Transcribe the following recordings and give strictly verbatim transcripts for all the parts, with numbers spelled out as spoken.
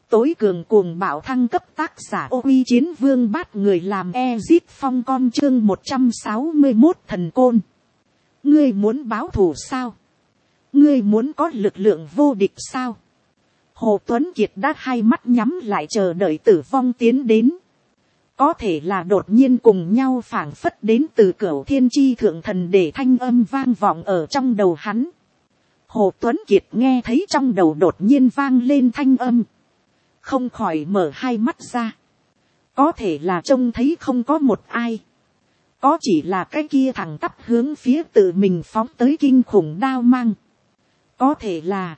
tối cường cuồng bạo thăng cấp, tác giả Ô Uy Chiến Vương Bát Người làm Ezit Phong con, chương một trăm sáu mươi một thần côn. Ngươi muốn báo thù sao? Ngươi muốn có lực lượng vô địch sao? Hồ Tuấn Kiệt đã hai mắt nhắm lại chờ đợi tử vong tiến đến. Có thể là đột nhiên cùng nhau phảng phất đến từ cửu thiên chi thượng thần để thanh âm vang vọng ở trong đầu hắn. Hồ Tuấn Kiệt nghe thấy trong đầu đột nhiên vang lên thanh âm. Không khỏi mở hai mắt ra. Có thể là trông thấy không có một ai. Có chỉ là cái kia thẳng tắp hướng phía tự mình phóng tới kinh khủng đao mang. Có thể là.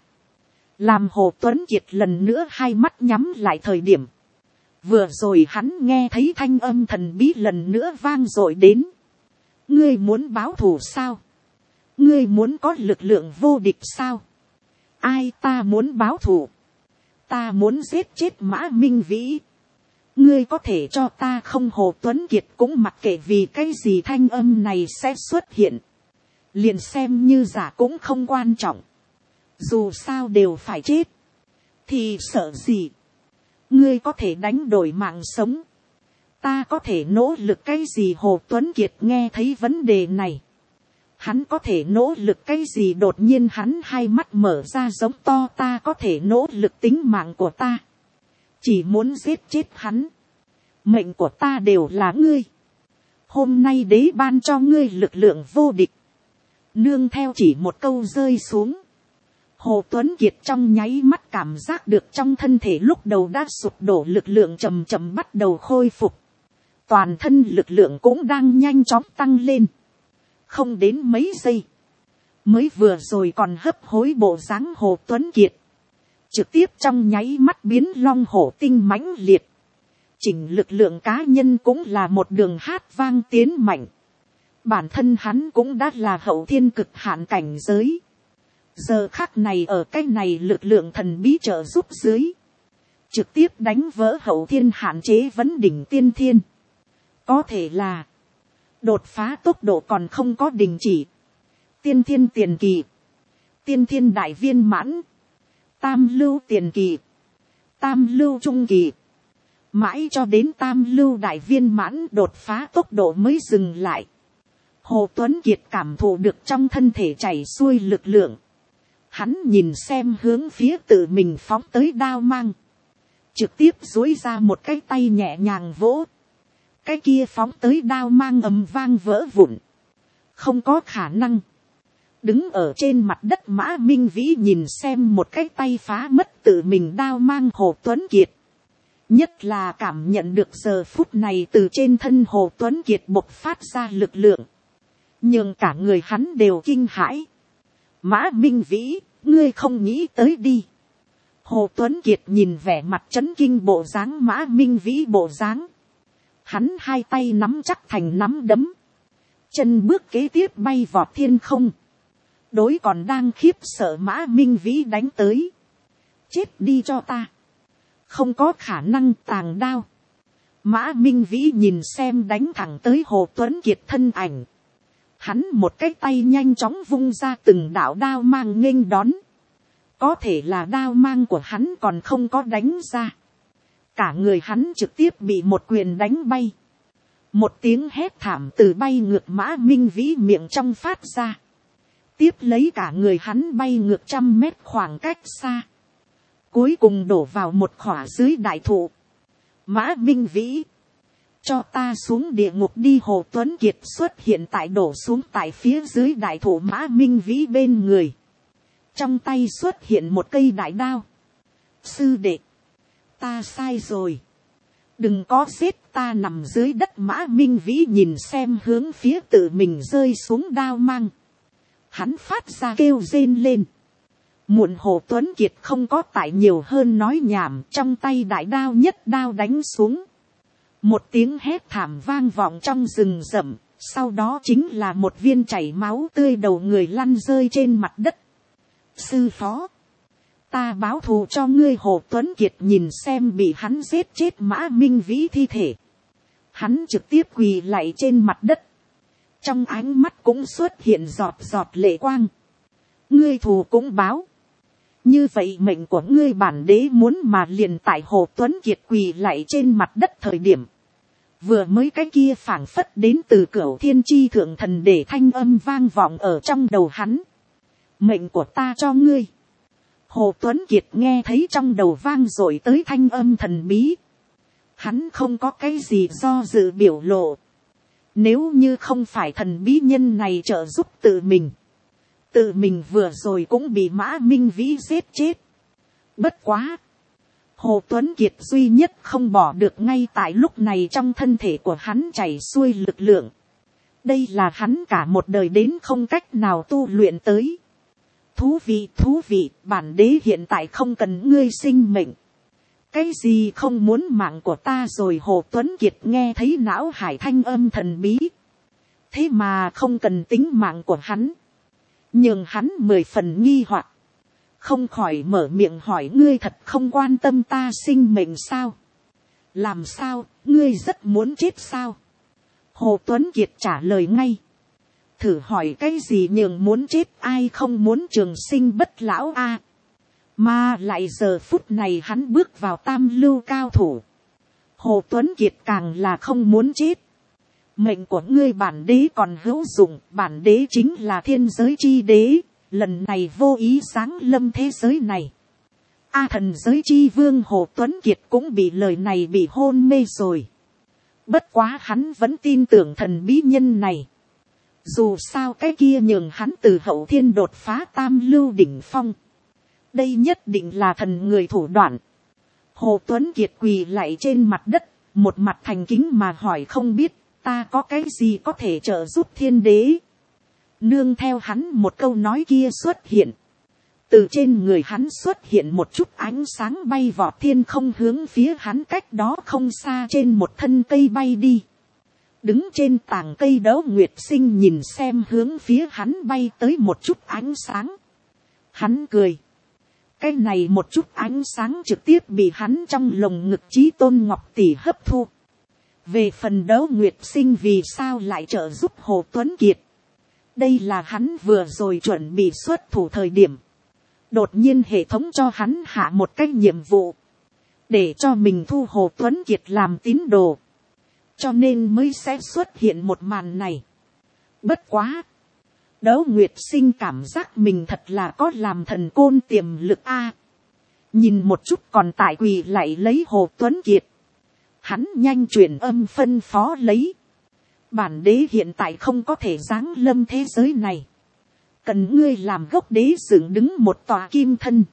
Làm Hồ Tuấn Kiệt lần nữa hai mắt nhắm lại thời điểm. Vừa rồi hắn nghe thấy thanh âm thần bí lần nữa vang dội đến. Ngươi muốn báo thù sao? Ngươi muốn có lực lượng vô địch sao? Ai ta muốn báo thù? Ta muốn giết chết Mã Minh Vĩ. Ngươi có thể cho ta không? Hồ Tuấn Kiệt cũng mặc kệ vì cái gì thanh âm này sẽ xuất hiện. Liền xem như giả cũng không quan trọng. Dù sao đều phải chết. Thì sợ gì? Ngươi có thể đánh đổi mạng sống. Ta có thể nỗ lực cái gì? Hồ Tuấn Kiệt nghe thấy vấn đề này. Hắn có thể nỗ lực cái gì? Đột nhiên hắn hai mắt mở ra giống to. Ta có thể nỗ lực tính mạng của ta. Chỉ muốn giết chết hắn. Mệnh của ta đều là ngươi. Hôm nay đế ban cho ngươi lực lượng vô địch. Nương theo chỉ một câu rơi xuống. Hồ Tuấn Kiệt trong nháy mắt cảm giác được trong thân thể lúc đầu đã sụp đổ lực lượng chậm chậm bắt đầu khôi phục. Toàn thân lực lượng cũng đang nhanh chóng tăng lên. Không đến mấy giây. Mới vừa rồi còn hấp hối bộ dáng Hồ Tuấn Kiệt. Trực tiếp trong nháy mắt biến long hổ tinh mãnh liệt. Chỉnh lực lượng cá nhân cũng là một đường hát vang tiến mạnh. Bản thân hắn cũng đã là hậu thiên cực hạn cảnh giới. Giờ khắc này ở cái này lực lượng thần bí trợ giúp dưới. Trực tiếp đánh vỡ hậu thiên hạn chế vấn đỉnh tiên thiên. Có thể là. Đột phá tốc độ còn không có đình chỉ. Tiên thiên tiền kỳ. Tiên thiên đại viên mãn. Tam lưu tiền kỳ. Tam lưu trung kỳ. Mãi cho đến tam lưu đại viên mãn đột phá tốc độ mới dừng lại. Hồ Tuấn Kiệt cảm thụ được trong thân thể chảy xuôi lực lượng. Hắn nhìn xem hướng phía tự mình phóng tới đao mang. Trực tiếp duỗi ra một cái tay nhẹ nhàng vỗ. Cái kia phóng tới đao mang ầm vang vỡ vụn. Không có khả năng. Đứng ở trên mặt đất Mã Minh Vĩ nhìn xem một cái tay phá mất tự mình đao mang Hồ Tuấn Kiệt. Nhất là cảm nhận được giờ phút này từ trên thân Hồ Tuấn Kiệt bộc phát ra lực lượng. Nhưng cả người hắn đều kinh hãi. Mã Minh Vĩ, ngươi không nghĩ tới đi. Hồ Tuấn Kiệt nhìn vẻ mặt chấn kinh bộ dáng Mã Minh Vĩ bộ dáng. Hắn hai tay nắm chắc thành nắm đấm. Chân bước kế tiếp bay vọt thiên không. Đối còn đang khiếp sợ Mã Minh Vĩ đánh tới. Chết đi cho ta. Không có khả năng tàng đao. Mã Minh Vĩ nhìn xem đánh thẳng tới Hồ Tuấn Kiệt thân ảnh. Hắn một cái tay nhanh chóng vung ra từng đạo đao mang nghênh đón. Có thể là đao mang của hắn còn không có đánh ra. Cả người hắn trực tiếp bị một quyền đánh bay. Một tiếng hét thảm từ bay ngược Mã Minh Vĩ miệng trong phát ra. Tiếp lấy cả người hắn bay ngược trăm mét khoảng cách xa. Cuối cùng đổ vào một khỏa dưới đại thụ. Mã Minh Vĩ. Cho ta xuống địa ngục đi. Hồ Tuấn Kiệt xuất hiện tại đổ xuống tại phía dưới đại thụ Mã Minh Vĩ bên người. Trong tay xuất hiện một cây đại đao. Sư đệ. Ta sai rồi. Đừng có giết ta nằm dưới đất. Mã Minh Vĩ nhìn xem hướng phía tự mình rơi xuống đao mang. Hắn phát ra kêu rên lên. Muộn Hồ Tuấn Kiệt không có tại nhiều hơn nói nhảm. Trong tay đại đao nhất đao đánh xuống. Một tiếng hét thảm vang vọng trong rừng rậm. Sau đó chính là một viên chảy máu tươi đầu người lăn rơi trên mặt đất. Sư phó. Ta báo thù cho ngươi. Hồ Tuấn Kiệt nhìn xem bị hắn giết chết Mã Minh Vĩ thi thể. Hắn trực tiếp quỳ lạy trên mặt đất. Trong ánh mắt cũng xuất hiện giọt giọt lệ quang. Ngươi thù cũng báo. Như vậy mệnh của ngươi bản đế muốn mà liền tại Hồ Tuấn Kiệt quỳ lạy trên mặt đất thời điểm. Vừa mới cái kia phảng phất đến từ cửu thiên chi thượng thần để thanh âm vang vọng ở trong đầu hắn. Mệnh của ta cho ngươi. Hồ Tuấn Kiệt nghe thấy trong đầu vang rồi tới thanh âm thần bí. Hắn không có cái gì do dự biểu lộ. Nếu như không phải thần bí nhân này trợ giúp tự mình. Tự mình vừa rồi cũng bị Mã Minh Vĩ giết chết. Bất quá. Hồ Tuấn Kiệt duy nhất không bỏ được ngay tại lúc này trong thân thể của hắn chảy xuôi lực lượng. Đây là hắn cả một đời đến không cách nào tu luyện tới. Thú vị, thú vị, bản đế hiện tại không cần ngươi sinh mệnh. Cái gì không muốn mạng của ta rồi. Hồ Tuấn Kiệt nghe thấy não hải thanh âm thần bí. Thế mà không cần tính mạng của hắn. Nhưng hắn mười phần nghi hoặc. Không khỏi mở miệng hỏi ngươi thật không quan tâm ta sinh mệnh sao? Làm sao, ngươi rất muốn chết sao? Hồ Tuấn Kiệt trả lời ngay. Thử hỏi cái gì nhường muốn chết, ai không muốn trường sinh bất lão a? Mà lại giờ phút này hắn bước vào tam lưu cao thủ. Hồ Tuấn Kiệt càng là không muốn chết. Mệnh của ngươi bản đế còn hữu dụng, bản đế chính là thiên giới chi đế, lần này vô ý giáng lâm thế giới này. A thần giới chi vương Hồ Tuấn Kiệt cũng bị lời này bị hôn mê rồi. Bất quá hắn vẫn tin tưởng thần bí nhân này. Dù sao cái kia nhường hắn từ hậu thiên đột phá tam lưu đỉnh phong. Đây nhất định là thần người thủ đoạn. Hồ Tuấn Kiệt quỳ lạy trên mặt đất, một mặt thành kính mà hỏi không biết, ta có cái gì có thể trợ giúp thiên đế. Nương theo hắn một câu nói kia xuất hiện. Từ trên người hắn xuất hiện một chút ánh sáng bay vọt thiên không hướng phía hắn cách đó không xa trên một thân cây bay đi. Đứng trên tàng cây Đấu Nguyệt Sinh nhìn xem hướng phía hắn bay tới một chút ánh sáng. Hắn cười. Cái này một chút ánh sáng trực tiếp bị hắn trong lồng ngực Chí Tôn Ngọc Tỷ hấp thu. Về phần Đấu Nguyệt Sinh vì sao lại trợ giúp Hồ Tuấn Kiệt. Đây là hắn vừa rồi chuẩn bị xuất thủ thời điểm. Đột nhiên hệ thống cho hắn hạ một cái nhiệm vụ. Để cho mình thu Hồ Tuấn Kiệt làm tín đồ. Cho nên mới sẽ xuất hiện một màn này. Bất quá. Đấu Nguyệt Sinh cảm giác mình thật là có làm thần côn tiềm lực a. Nhìn một chút còn tại quỳ lại lấy Hồ Tuấn Kiệt. Hắn nhanh chuyển âm phân phó lấy. Bản đế hiện tại không có thể giáng lâm thế giới này. Cần ngươi làm gốc đế dựng đứng một tòa kim thân.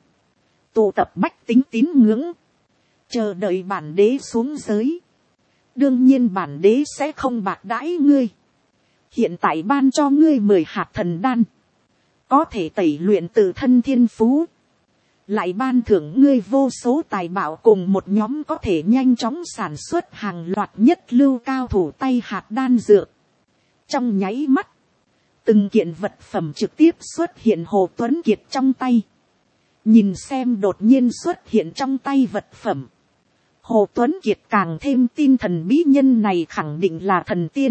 Tụ tập bách tính tín ngưỡng. Chờ đợi bản đế xuống giới. Đương nhiên bản đế sẽ không bạc đãi ngươi. Hiện tại ban cho ngươi mười hạt thần đan. Có thể tẩy luyện tự thân thiên phú. Lại ban thưởng ngươi vô số tài bảo cùng một nhóm có thể nhanh chóng sản xuất hàng loạt nhất lưu cao thủ tay hạt đan dược. Trong nháy mắt. Từng kiện vật phẩm trực tiếp xuất hiện Hồ Tuấn Kiệt trong tay. Nhìn xem đột nhiên xuất hiện trong tay vật phẩm. Hồ Tuấn Kiệt càng thêm tin thần bí nhân này khẳng định là thần tiên.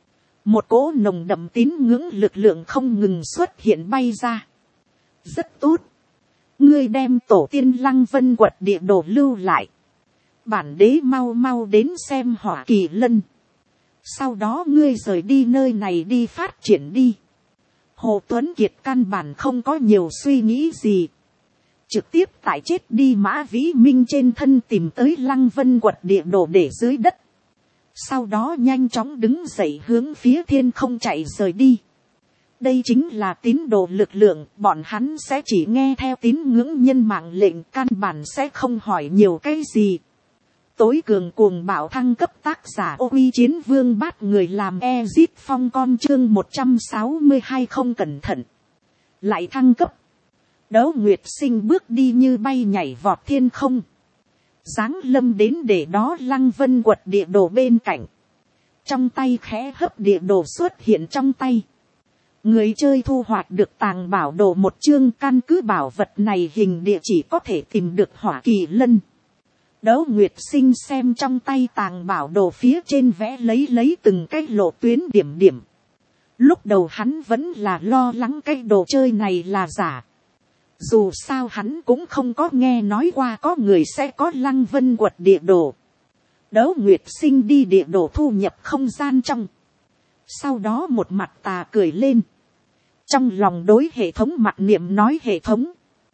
Một cỗ nồng đậm tín ngưỡng lực lượng không ngừng xuất hiện bay ra. Rất tốt. Ngươi đem tổ tiên Lăng Vân Quật địa đồ lưu lại. Bản đế mau mau đến xem Hỏa Kỳ Lân. Sau đó ngươi rời đi nơi này đi phát triển đi. Hồ Tuấn Kiệt căn bản không có nhiều suy nghĩ gì. Trực tiếp tại chết đi Mã Vĩ Minh trên thân tìm tới Lăng Vân Quật địa đồ để dưới đất. Sau đó nhanh chóng đứng dậy hướng phía thiên không chạy rời đi. Đây chính là tín đồ lực lượng, bọn hắn sẽ chỉ nghe theo tín ngưỡng nhân mạng lệnh, căn bản sẽ không hỏi nhiều cái gì. Tối cường cuồng bạo thăng cấp tác giả Ô Uy Chiến Vương Bát người làm Ezit Phong con chương một trăm sáu mươi hai không cẩn thận. Lại thăng cấp. Đấu Nguyệt Sinh bước đi như bay nhảy vọt thiên không. Giáng lâm đến để đó Lăng Vân Quật địa đồ bên cạnh. Trong tay khẽ hấp địa đồ xuất hiện trong tay. Người chơi thu hoạch được tàng bảo đồ một chương, căn cứ bảo vật này hình địa chỉ có thể tìm được Hỏa Kỳ Lân. Đấu Nguyệt Sinh xem trong tay tàng bảo đồ phía trên vẽ lấy lấy từng cái lộ tuyến điểm điểm. Lúc đầu hắn vẫn là lo lắng cái đồ chơi này là giả. Dù sao hắn cũng không có nghe nói qua có người sẽ có Lăng Vân Quật địa đồ. Đỗ Nguyệt Sinh đi địa đồ thu nhập không gian trong. Sau đó một mặt tà cười lên. Trong lòng đối hệ thống mặt niệm nói hệ thống.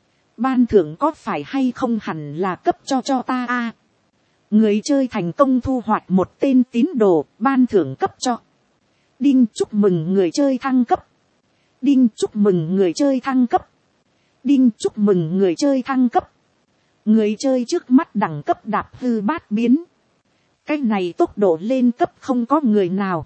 Ban thưởng có phải hay không hẳn là cấp cho cho ta a. Người chơi thành công thu hoạch một tên tín đồ, ban thưởng cấp cho. Đinh chúc mừng người chơi thăng cấp. Đinh chúc mừng người chơi thăng cấp. Đinh chúc mừng người chơi thăng cấp. Người chơi trước mắt đẳng cấp đạp hư bát biến. Cái này tốc độ lên cấp không có người nào.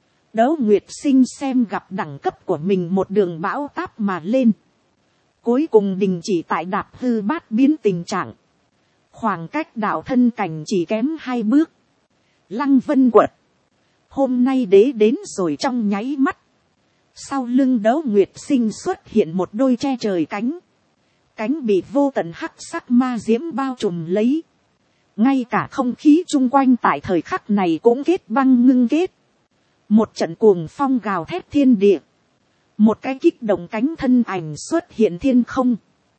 Đỗ Nguyệt Sinh xem gặp đẳng cấp của mình một đường bão táp mà lên. Cuối cùng đình chỉ tại đạp hư bát biến tình trạng. Khoảng cách đạo thân cảnh chỉ kém hai bước. Lăng Vân Quật. Hôm nay đế đến rồi trong nháy mắt. Sau lưng Đỗ Nguyệt Sinh xuất hiện một đôi che trời cánh. Cánh bị vô tận hắc sắc ma diễm bao trùm lấy. Ngay cả không khí chung quanh tại thời khắc này cũng kết băng ngưng kết. Một trận cuồng phong gào thét thiên địa. Một cái kích động cánh thân ảnh xuất hiện thiên không.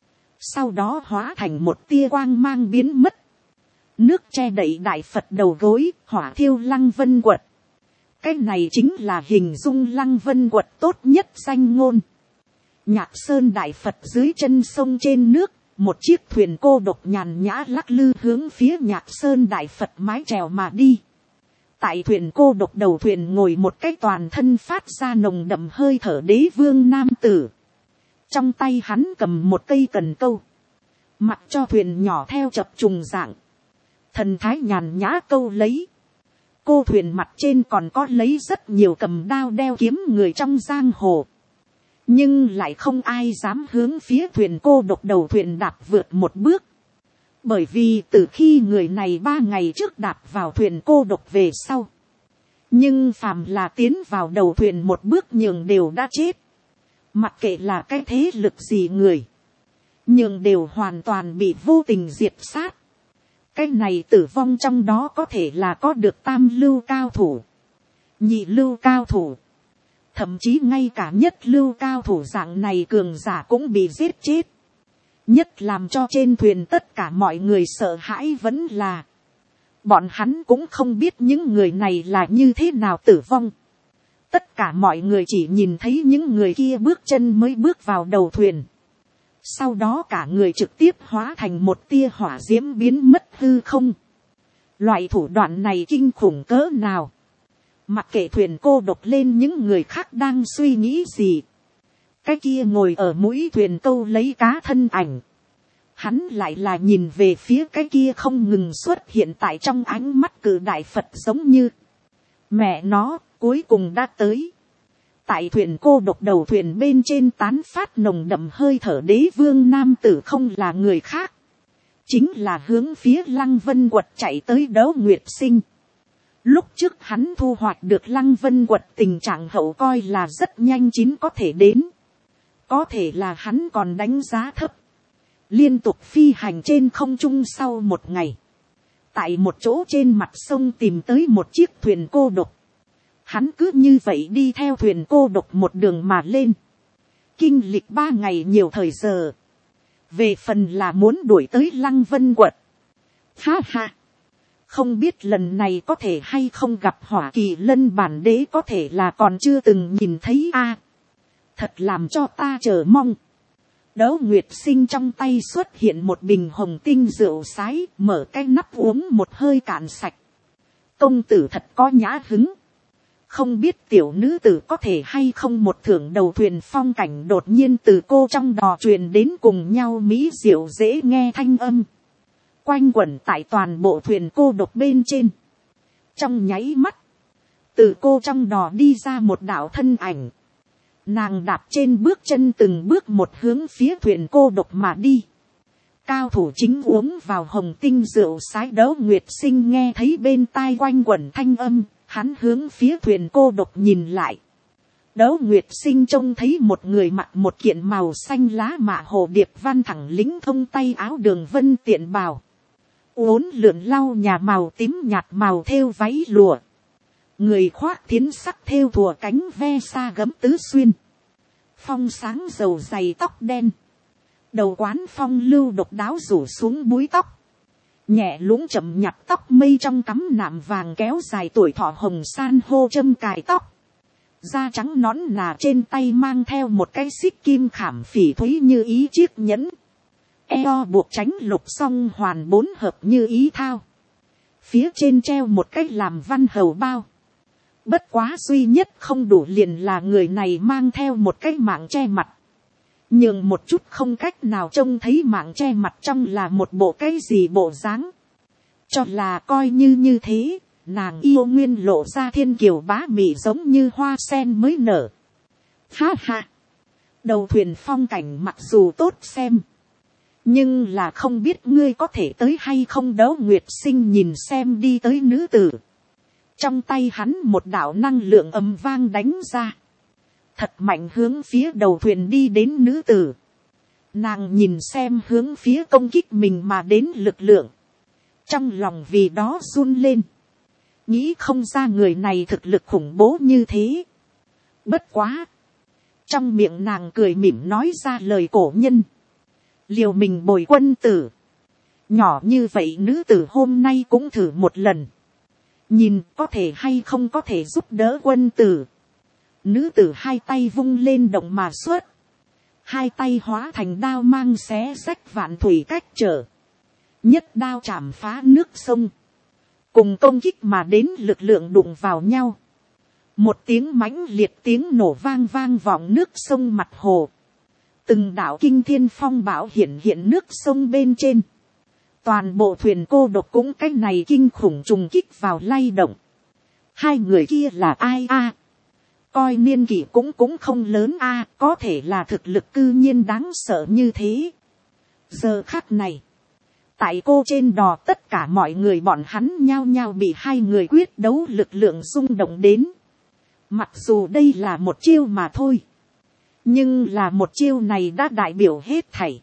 Sau đó hóa thành một tia quang mang biến mất. Nước che đậy đại Phật đầu gối, hỏa thiêu Lăng Vân Quật. Cái này chính là hình dung Lăng Vân Quật tốt nhất danh ngôn. Nhạc Sơn đại Phật dưới chân sông trên nước, một chiếc thuyền cô độc nhàn nhã lắc lư hướng phía Nhạc Sơn đại Phật mái chèo mà đi. Tại thuyền cô độc đầu thuyền ngồi một cái toàn thân phát ra nồng đậm hơi thở đế vương nam tử. Trong tay hắn cầm một cây cần câu. Mặc cho thuyền nhỏ theo chập trùng dạng. Thần thái nhàn nhã câu lấy. Cô thuyền mặt trên còn có lấy rất nhiều cầm đao đeo kiếm người trong giang hồ. Nhưng lại không ai dám hướng phía thuyền cô độc đầu thuyền đạp vượt một bước. Bởi vì từ khi người này ba ngày trước đạp vào thuyền cô độc về sau. Nhưng phàm là tiến vào đầu thuyền một bước nhường đều đã chết. Mặc kệ là cái thế lực gì người. Nhưng đều hoàn toàn bị vô tình diệt sát. Cái này tử vong trong đó có thể là có được tam lưu cao thủ. Nhị lưu cao thủ. Thậm chí ngay cả nhất lưu cao thủ dạng này cường giả cũng bị giết chết. Nhất làm cho trên thuyền tất cả mọi người sợ hãi vẫn là. Bọn hắn cũng không biết những người này là như thế nào tử vong. Tất cả mọi người chỉ nhìn thấy những người kia bước chân mới bước vào đầu thuyền. Sau đó cả người trực tiếp hóa thành một tia hỏa diễm biến mất hư không. Loại thủ đoạn này kinh khủng cỡ nào. Mặc kệ thuyền cô độc lên những người khác đang suy nghĩ gì. Cái kia ngồi ở mũi thuyền câu lấy cá thân ảnh. Hắn lại là nhìn về phía cái kia không ngừng xuất hiện tại trong ánh mắt cử đại Phật giống như. Mẹ nó cuối cùng đã tới. Tại thuyền cô độc đầu thuyền bên trên tán phát nồng đậm hơi thở đế vương nam tử không là người khác. Chính là hướng phía Lăng Vân Quật chạy tới Đỗ Nguyệt Sinh. Lúc trước hắn thu hoạch được Lăng Vân Quật tình trạng hậu coi là rất nhanh chín có thể đến. Có thể là hắn còn đánh giá thấp. Liên tục phi hành trên không trung sau một ngày. Tại một chỗ trên mặt sông tìm tới một chiếc thuyền cô độc. Hắn cứ như vậy đi theo thuyền cô độc một đường mà lên. Kinh lịch ba ngày nhiều thời giờ. Về phần là muốn đuổi tới Lăng Vân Quật. Ha ha. Không biết lần này có thể hay không gặp Hỏa Kỳ Lân bản đế có thể là còn chưa từng nhìn thấy a. À, thật làm cho ta chờ mong. Đỗ Nguyệt Sinh trong tay xuất hiện một bình hồng tinh rượu sái, mở cái nắp uống một hơi cạn sạch. Công tử thật có nhã hứng. Không biết tiểu nữ tử có thể hay không một thưởng đầu thuyền phong cảnh đột nhiên từ cô trong đò truyền đến cùng nhau mỹ diệu dễ nghe thanh âm. Quanh quẩn tại toàn bộ thuyền cô độc bên trên. Trong nháy mắt, từ cô trong đò đi ra một đạo thân ảnh. Nàng đạp trên bước chân từng bước một hướng phía thuyền cô độc mà đi. Cao thủ chính uống vào hồng tinh rượu sái. Đỗ Nguyệt Sinh nghe thấy bên tai quanh quẩn thanh âm, hắn hướng phía thuyền cô độc nhìn lại. Đỗ Nguyệt Sinh trông thấy một người mặc một kiện màu xanh lá mạ hồ điệp văn thẳng lính thông tay áo đường vân tiện bào. Uốn lượn lau nhà màu tím nhạt màu thêu váy lụa. Người khoác thiến sắc thêu thùa cánh ve xa gấm tứ xuyên. Phong sáng dầu dày tóc đen. Đầu quán phong lưu độc đáo rủ xuống búi tóc. Nhẹ lũng chậm nhặt tóc mây trong cắm nạm vàng kéo dài tuổi thọ hồng san hô châm cài tóc. Da trắng nõn nà trên tay mang theo một cái xích kim khảm phỉ thúy như ý chiếc nhẫn. Eo buộc tránh lục song hoàn bốn hợp như ý thao. Phía trên treo một cái làm văn hầu bao. Bất quá duy nhất không đủ liền là người này mang theo một cái mạng che mặt. Nhưng một chút không cách nào trông thấy mạng che mặt trong là một bộ cái gì bộ dáng. Cho là coi như như thế, nàng yêu nguyên lộ ra thiên kiều bá mị giống như hoa sen mới nở. Ha ha! Đầu thuyền phong cảnh mặc dù tốt xem. Nhưng là không biết ngươi có thể tới hay không. Đấu Nguyệt Sinh nhìn xem đi tới nữ tử. Trong tay hắn một đạo năng lượng ầm vang đánh ra. Thật mạnh hướng phía đầu thuyền đi đến nữ tử. Nàng nhìn xem hướng phía công kích mình mà đến lực lượng. Trong lòng vì đó run lên. Nghĩ không ra người này thực lực khủng bố như thế. Bất quá. Trong miệng nàng cười mỉm nói ra lời cổ nhân. Liều mình bồi quân tử. Nhỏ như vậy nữ tử hôm nay cũng thử một lần. Nhìn có thể hay không có thể giúp đỡ quân tử. Nữ tử hai tay vung lên động mà xuất. Hai tay hóa thành đao mang xé rách vạn thủy cách trở. Nhất đao chạm phá nước sông. Cùng công kích mà đến lực lượng đụng vào nhau. Một tiếng mãnh liệt tiếng nổ vang vang vọng nước sông mặt hồ. Từng đạo kinh thiên phong bão hiện hiện nước sông bên trên. Toàn bộ thuyền cô độc cũng cái này kinh khủng trùng kích vào lay động. Hai người kia là ai a? À? Coi niên kỷ cũng cũng không lớn a, à, có thể là thực lực cư nhiên đáng sợ như thế. Giờ khắc này, tại cô trên đò tất cả mọi người bọn hắn nhao nhao bị hai người quyết đấu lực lượng rung động đến. Mặc dù đây là một chiêu mà thôi. Nhưng là một chiêu này đã đại biểu hết thảy.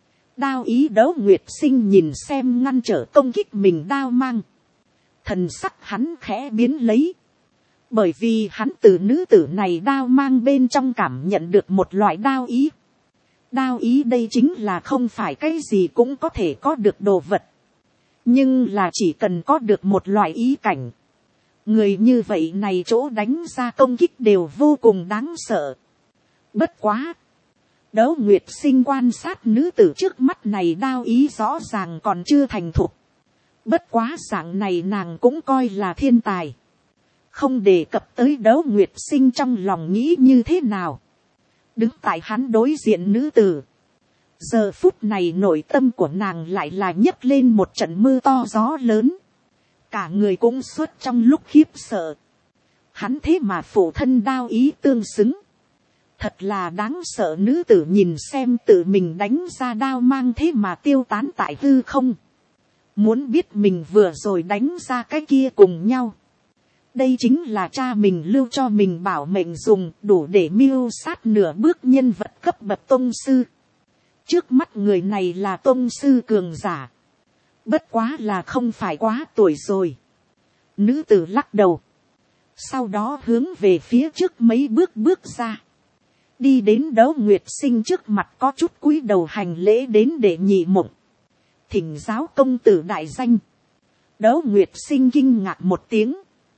Đao ý Đấu Nguyệt Sinh nhìn xem ngăn trở công kích mình đao mang. Thần sắc hắn khẽ biến lấy. Bởi vì hắn từ nữ tử này đao mang bên trong cảm nhận được một loại đao ý. Đao ý đây chính là không phải cái gì cũng có thể có được đồ vật. Nhưng là chỉ cần có được một loại ý cảnh. Người như vậy này chỗ đánh ra công kích đều vô cùng đáng sợ. Bất quá. Đấu Nguyệt Sinh quan sát nữ tử trước mắt này đao ý rõ ràng còn chưa thành thục. Bất quá dạng này nàng cũng coi là thiên tài. Không đề cập tới Đấu Nguyệt Sinh trong lòng nghĩ như thế nào. Đứng tại hắn đối diện nữ tử. Giờ phút này nội tâm của nàng lại là nhấc lên một trận mưa to gió lớn. Cả người cũng xuất trong lúc khiếp sợ. Hắn thế mà phụ thân đao ý tương xứng. Thật là đáng sợ. Nữ tử nhìn xem tự mình đánh ra đao mang thế mà tiêu tán tại hư không. Muốn biết mình vừa rồi đánh ra cái kia cùng nhau. Đây chính là cha mình lưu cho mình bảo mệnh dùng, đủ để mưu sát nửa bước nhân vật cấp bậc tông sư. Trước mắt người này là tông sư cường giả. Bất quá là không phải quá tuổi rồi. Nữ tử lắc đầu. Sau đó hướng về phía trước mấy bước bước ra. Đi đến Đấu Nguyệt Sinh trước mặt có chút cúi đầu hành lễ đến để nhị mộng. Thỉnh giáo công tử đại danh. Đấu Nguyệt Sinh kinh ngạc một tiếng.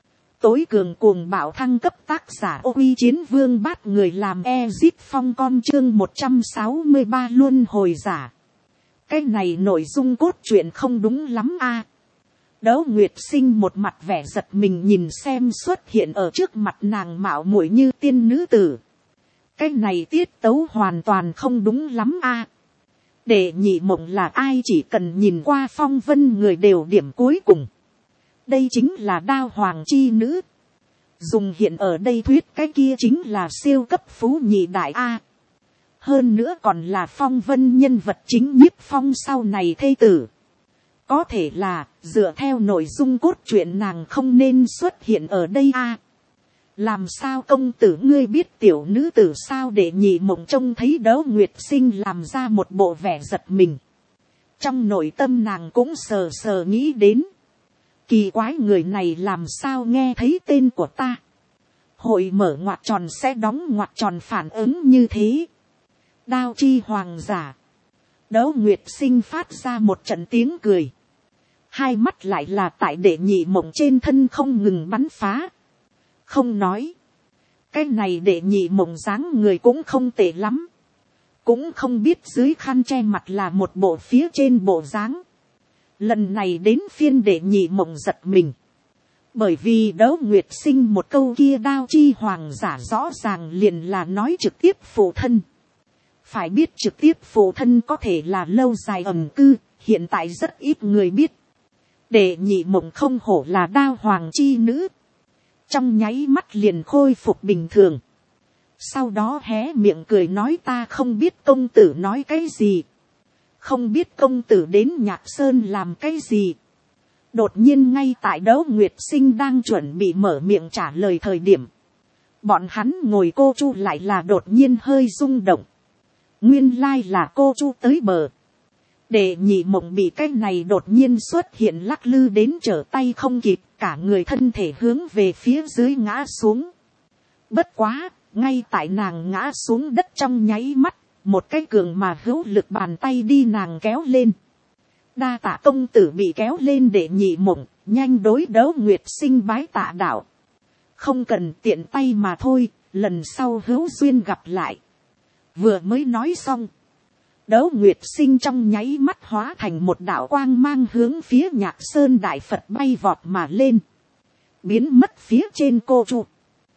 Tối cường cuồng bạo thăng cấp tác giả Ô Uy Chiến Vương bát người làm Ezit Phong con chương một trăm sáu mươi ba luân hồi giả. Cái này nội dung cốt truyện không đúng lắm a. À. Đấu Nguyệt Sinh một mặt vẻ giật mình nhìn xem xuất hiện ở trước mặt nàng mạo muội như tiên nữ tử. Cái này tiết tấu hoàn toàn không đúng lắm a. À. Để nhị mộng là ai chỉ cần nhìn qua phong vân người đều điểm cuối cùng. Đây chính là đao hoàng chi nữ. Dùng hiện ở đây thuyết cái kia chính là siêu cấp phú nhị đại A. Hơn nữa còn là phong vân nhân vật chính Nhiếp Phong sau này thê tử. Có thể là dựa theo nội dung cốt truyện nàng không nên xuất hiện ở đây A. Làm sao công tử ngươi biết tiểu nữ tử sao để nhị mộng trông thấy Đấu Nguyệt Sinh làm ra một bộ vẻ giật mình. Trong nội tâm nàng cũng sờ sờ nghĩ đến. Kỳ quái người này làm sao nghe thấy tên của ta. Hội mở ngoặc tròn sẽ đóng ngoặc tròn phản ứng như thế. Đao chi hoàng giả. Đấu Nguyệt Sinh phát ra một trận tiếng cười. Hai mắt lại là tại Đệ Nhị Mộng trên thân không ngừng bắn phá. Không nói. Cái này Đệ Nhị Mộng dáng người cũng không tệ lắm. Cũng không biết dưới khăn che mặt là một bộ phía trên bộ dáng. Lần này đến phiên Đệ Nhị Mộng giật mình. Bởi vì Đấu Nguyệt Sinh một câu kia đao chi hoàng giả rõ ràng liền là nói trực tiếp phụ thân. Phải biết trực tiếp phụ thân có thể là lâu dài ẩn cư, hiện tại rất ít người biết. Đệ Nhị Mộng không hổ là đao hoàng chi nữ. Trong nháy mắt liền khôi phục bình thường. Sau đó hé miệng cười nói ta không biết công tử nói cái gì. Không biết công tử đến Nhạc Sơn làm cái gì. Đột nhiên ngay tại Đấu Nguyệt Sinh đang chuẩn bị mở miệng trả lời thời điểm. Bọn hắn ngồi cô Chu lại là đột nhiên hơi rung động. Nguyên lai là cô Chu tới bờ. Đệ Nhị Mộng bị cái này đột nhiên xuất hiện lắc lư đến trở tay không kịp. Cả người thân thể hướng về phía dưới ngã xuống. Bất quá, ngay tại nàng ngã xuống đất trong nháy mắt. Một cái cường mà hữu lực bàn tay đi nàng kéo lên. Đa tạ công tử bị kéo lên. Đệ Nhị Mộng nhanh đối Đấu Nguyệt Sinh bái tạ đạo. Không cần, tiện tay mà thôi, lần sau hữu duyên gặp lại. Vừa mới nói xong, Đấu Nguyệt Sinh trong nháy mắt hóa thành một đạo quang mang hướng phía Nhạc Sơn Đại Phật bay vọt mà lên. Biến mất phía trên cô Chu.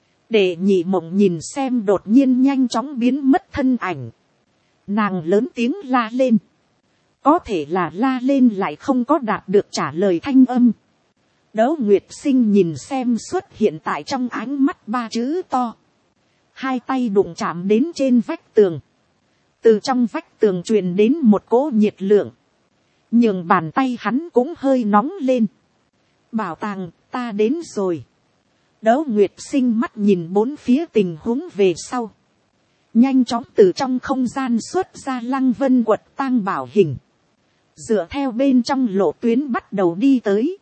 Đệ Nhị Mộng nhìn xem đột nhiên nhanh chóng biến mất thân ảnh. Nàng lớn tiếng la lên. Có thể là la lên lại không có đạt được trả lời thanh âm. Đấu Nguyệt Sinh nhìn xem xuất hiện tại trong ánh mắt ba chữ to. Hai tay đụng chạm đến trên vách tường. Từ trong vách tường truyền đến một cỗ nhiệt lượng. Nhưng bàn tay hắn cũng hơi nóng lên. Bảo tàng, ta đến rồi. Đấu Nguyệt Sinh mắt nhìn bốn phía tình huống về sau. Nhanh chóng từ trong không gian xuất ra Lăng Vân Quật tang bảo hình. Dựa theo bên trong lộ tuyến bắt đầu đi tới.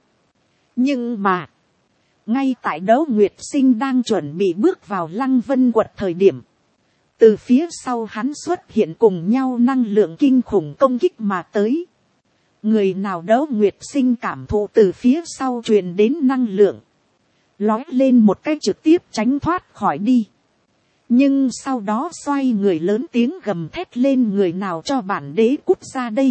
Nhưng mà, ngay tại Đấu Nguyệt Sinh đang chuẩn bị bước vào Lăng Vân Quật thời điểm. Từ phía sau hắn xuất hiện cùng nhau năng lượng kinh khủng công kích mà tới. Người nào Đấu Nguyệt Sinh cảm thụ từ phía sau truyền đến năng lượng. Lói lên một cái trực tiếp tránh thoát khỏi đi. Nhưng sau đó xoay người lớn tiếng gầm thét lên người nào cho bản đế cút ra đây.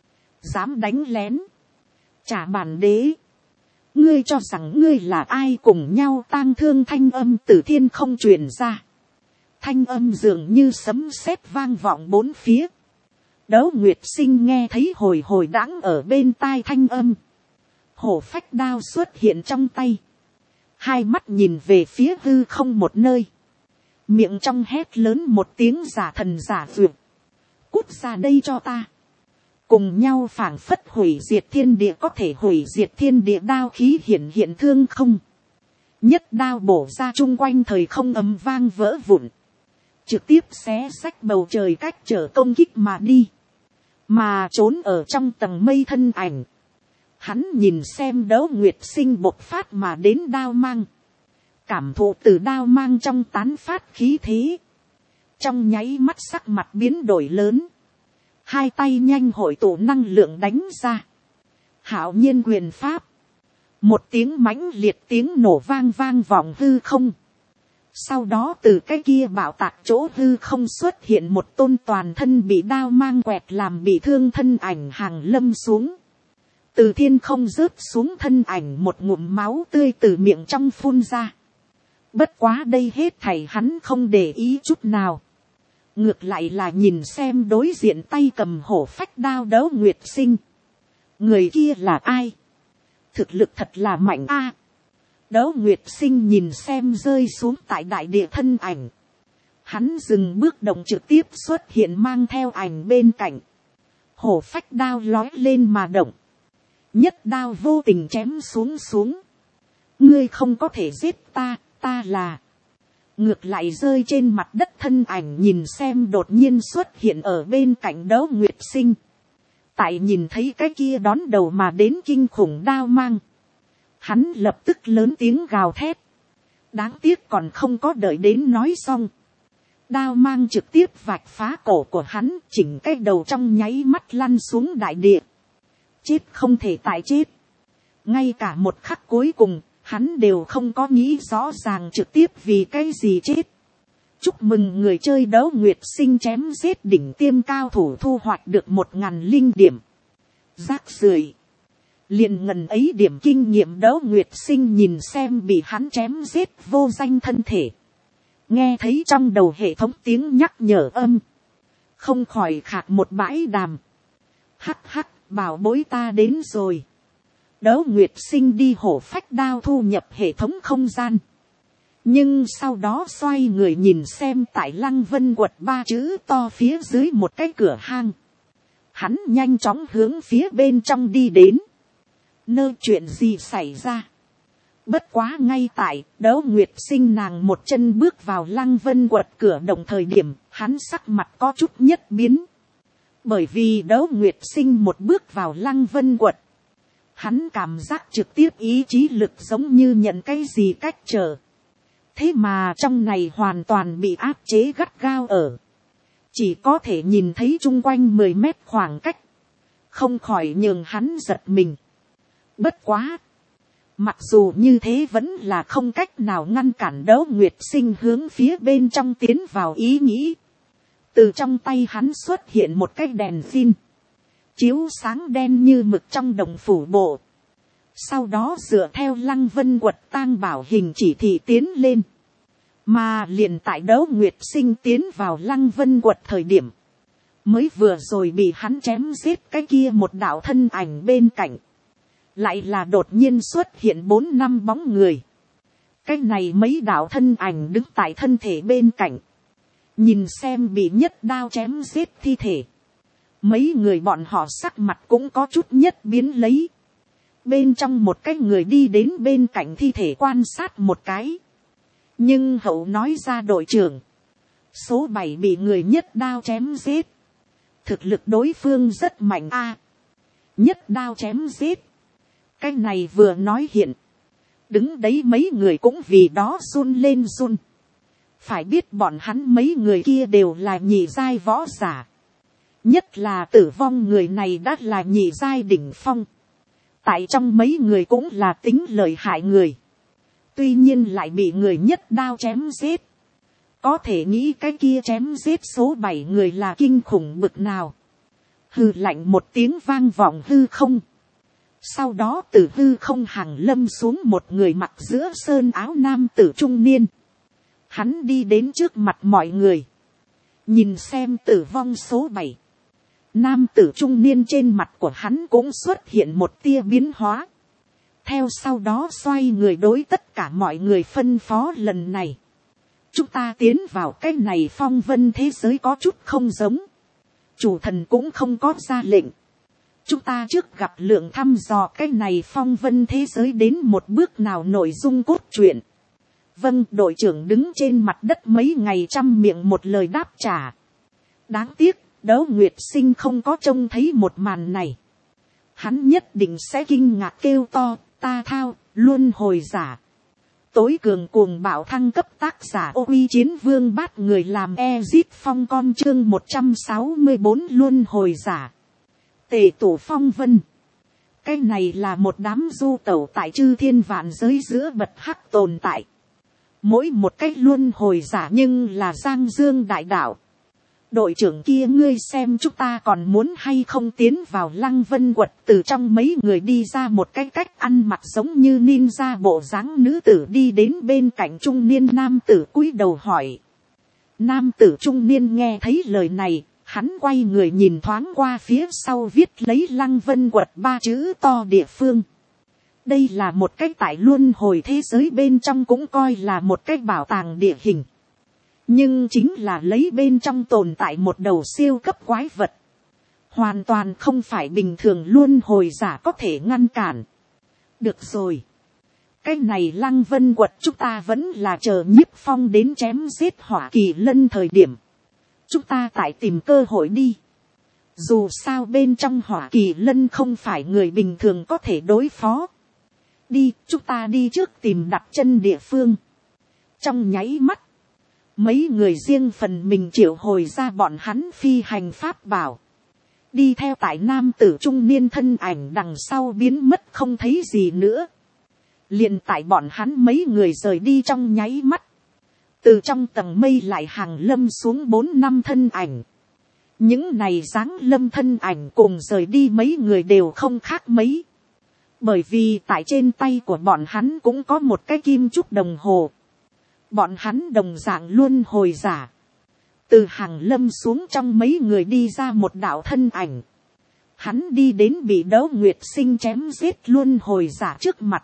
Dám đánh lén. Trả bản đế. Ngươi cho rằng ngươi là ai cùng nhau tang thương thanh âm từ thiên không truyền ra. Thanh âm dường như sấm sét vang vọng bốn phía. Đấu Nguyệt Sinh nghe thấy hồi hồi đãng ở bên tai thanh âm. Hổ phách đao xuất hiện trong tay. Hai mắt nhìn về phía hư không một nơi. Miệng trong hét lớn một tiếng giả thần giả dược. Cút ra đây cho ta. Cùng nhau phảng phất hủy diệt thiên địa có thể hủy diệt thiên địa đao khí hiện hiện thương không. Nhất đao bổ ra chung quanh thời không ầm vang vỡ vụn. Trực tiếp xé xách bầu trời cách trở công kích mà đi. Mà trốn ở trong tầng mây thân ảnh. Hắn nhìn xem Đấu Nguyệt Sinh bộc phát mà đến đao mang. Cảm thụ từ đao mang trong tán phát khí thế. Trong nháy mắt sắc mặt biến đổi lớn. Hai tay nhanh hội tụ năng lượng đánh ra. Hạo nhiên quyền pháp. Một tiếng mãnh liệt tiếng nổ vang vang vọng hư không. Sau đó từ cái kia bảo tạc chỗ hư không xuất hiện một tôn toàn thân bị đao mang quẹt làm bị thương thân ảnh hàng lâm xuống. Từ thiên không rớt xuống thân ảnh một ngụm máu tươi từ miệng trong phun ra. Bất quá đây hết thảy hắn không để ý chút nào. Ngược lại là nhìn xem đối diện tay cầm hổ phách đao Đấu Nguyệt Sinh. Người kia là ai? Thực lực thật là mạnh a. À, Đấu Nguyệt Sinh nhìn xem rơi xuống tại đại địa thân ảnh. Hắn dừng bước động trực tiếp xuất hiện mang theo ảnh bên cạnh. Hổ phách đao lói lên mà động. Nhất đao vô tình chém xuống xuống. Ngươi không có thể giết ta, ta là... Ngược lại rơi trên mặt đất thân ảnh nhìn xem đột nhiên xuất hiện ở bên cạnh Đấu Nguyệt Sinh. Tại nhìn thấy cái kia đón đầu mà đến kinh khủng đao mang. Hắn lập tức lớn tiếng gào thét. Đáng tiếc còn không có đợi đến nói xong. Đao mang trực tiếp vạch phá cổ của hắn, chỉnh cái đầu trong nháy mắt lăn xuống đại địa. Chết không thể tại chết. Ngay cả một khắc cuối cùng, hắn đều không có nghĩ rõ ràng trực tiếp vì cái gì chết. Chúc mừng người chơi Đấu Nguyệt Sinh chém giết đỉnh tiêm cao thủ thu hoạch được một ngàn linh điểm. Rác rưởi. Liền ngần ấy điểm kinh nghiệm Đấu Nguyệt Sinh nhìn xem bị hắn chém giết vô danh thân thể. Nghe thấy trong đầu hệ thống tiếng nhắc nhở âm. Không khỏi khạc một bãi đàm. Hắc hắc, bảo bối ta đến rồi. Đấu Nguyệt Sinh đi hổ phách đao thu nhập hệ thống không gian. Nhưng sau đó xoay người nhìn xem tại Lăng Vân quật ba chữ to phía dưới một cái cửa hang. Hắn nhanh chóng hướng phía bên trong đi đến. Nơi chuyện gì xảy ra? Bất quá ngay tại Đấu Nguyệt Sinh nàng một chân bước vào Lăng Vân quật cửa đồng thời điểm, hắn sắc mặt có chút nhất biến. Bởi vì Đấu Nguyệt Sinh một bước vào Lăng Vân quật, hắn cảm giác trực tiếp ý chí lực giống như nhận cái gì cách trở. Thế mà trong này hoàn toàn bị áp chế gắt gao ở. Chỉ có thể nhìn thấy chung quanh mười mét khoảng cách. Không khỏi nhường hắn giật mình. Bất quá. Mặc dù như thế vẫn là không cách nào ngăn cản Đấu Nguyệt Sinh hướng phía bên trong tiến vào ý nghĩ. Từ trong tay hắn xuất hiện một cái đèn pin. Chiếu sáng đen như mực trong đồng phủ bộ. Sau đó dựa theo Lăng Vân quật tang bảo hình chỉ thị tiến lên. Mà liền tại Đấu Nguyệt Sinh tiến vào Lăng Vân quật thời điểm. Mới vừa rồi bị hắn chém giết cái kia một đạo thân ảnh bên cạnh. Lại là đột nhiên xuất hiện bốn năm bóng người. Cái này mấy đạo thân ảnh đứng tại thân thể bên cạnh. Nhìn xem bị nhất đao chém giết thi thể. Mấy người bọn họ sắc mặt cũng có chút nhất biến lấy. Bên trong một cái người đi đến bên cạnh thi thể quan sát một cái. Nhưng hậu nói ra đội trưởng. Số bảy bị người nhất đao chém giết. Thực lực đối phương rất mạnh a. Nhất đao chém giết. Cái này vừa nói hiện. Đứng đấy mấy người cũng vì đó run lên run. Phải biết bọn hắn mấy người kia đều là nhị giai võ giả. Nhất là tử vong người này đã là nhị giai đỉnh phong. Tại trong mấy người cũng là tính lợi hại người. Tuy nhiên lại bị người nhất đao chém giết. Có thể nghĩ cái kia chém giết số bảy người là kinh khủng bực nào. Hư lạnh một tiếng vang vọng hư không. Sau đó từ hư không hàng lâm xuống một người mặc giữa sơn áo nam tử trung niên. Hắn đi đến trước mặt mọi người. Nhìn xem tử vong số bảy. Nam tử trung niên trên mặt của hắn cũng xuất hiện một tia biến hóa. Theo sau đó xoay người đối tất cả mọi người phân phó lần này. Chúng ta tiến vào cái này phong vân thế giới có chút không giống. Chủ thần cũng không có ra lệnh. Chúng ta trước gặp lượng thăm dò cái này phong vân thế giới đến một bước nào nội dung cốt truyện. Vâng, đội trưởng đứng trên mặt đất mấy ngày trăm miệng một lời đáp trả. Đáng tiếc, Đấu Nguyệt Sinh không có trông thấy một màn này. Hắn nhất định sẽ kinh ngạc kêu to, ta thao, luân hồi giả. Tối cường cuồng bạo thăng cấp tác giả ô uy chiến vương bát người làm Ezit phong con chương một trăm sáu mươi bốn luân hồi giả. Tề tổ phong vân. Cái này là một đám du tẩu tại chư thiên vạn giới giữa bật hắc tồn tại. Mỗi một cách luân hồi giả nhưng là giang dương đại đạo. Đội trưởng kia ngươi xem chúng ta còn muốn hay không tiến vào Lăng Vân quật, từ trong mấy người đi ra một cái cách ăn mặc giống như ninja bộ dáng nữ tử đi đến bên cạnh trung niên nam tử cúi đầu hỏi. Nam tử trung niên nghe thấy lời này, hắn quay người nhìn thoáng qua phía sau viết lấy Lăng Vân quật ba chữ to địa phương. Đây là một cái tại luân hồi thế giới bên trong cũng coi là một cái bảo tàng địa hình. Nhưng chính là lấy bên trong tồn tại một đầu siêu cấp quái vật. Hoàn toàn không phải bình thường luân hồi giả có thể ngăn cản. Được rồi. Cái này Lăng Vân quật chúng ta vẫn là chờ Nhiếp Phong đến chém giết Hỏa Kỳ Lân thời điểm. Chúng ta tại tìm cơ hội đi. Dù sao bên trong Hỏa Kỳ Lân không phải người bình thường có thể đối phó. Đi, chúng ta đi trước tìm đặt chân địa phương. Trong nháy mắt. mấy người riêng phần mình triệu hồi ra bọn hắn phi hành pháp bảo, đi theo tại nam tử trung niên thân ảnh đằng sau biến mất không thấy gì nữa. Liền tại bọn hắn mấy người rời đi trong nháy mắt, từ trong tầng mây lại hàng lâm xuống bốn năm thân ảnh. Những này dáng lâm thân ảnh cùng rời đi mấy người đều không khác mấy, bởi vì tại trên tay của bọn hắn cũng có một cái kim trúc đồng hồ. Bọn hắn đồng dạng luôn hồi giả, từ hàng lâm xuống trong mấy người đi ra một đạo thân ảnh. Hắn đi đến bị Đỗ Nguyệt Sinh chém giết luôn hồi giả trước mặt,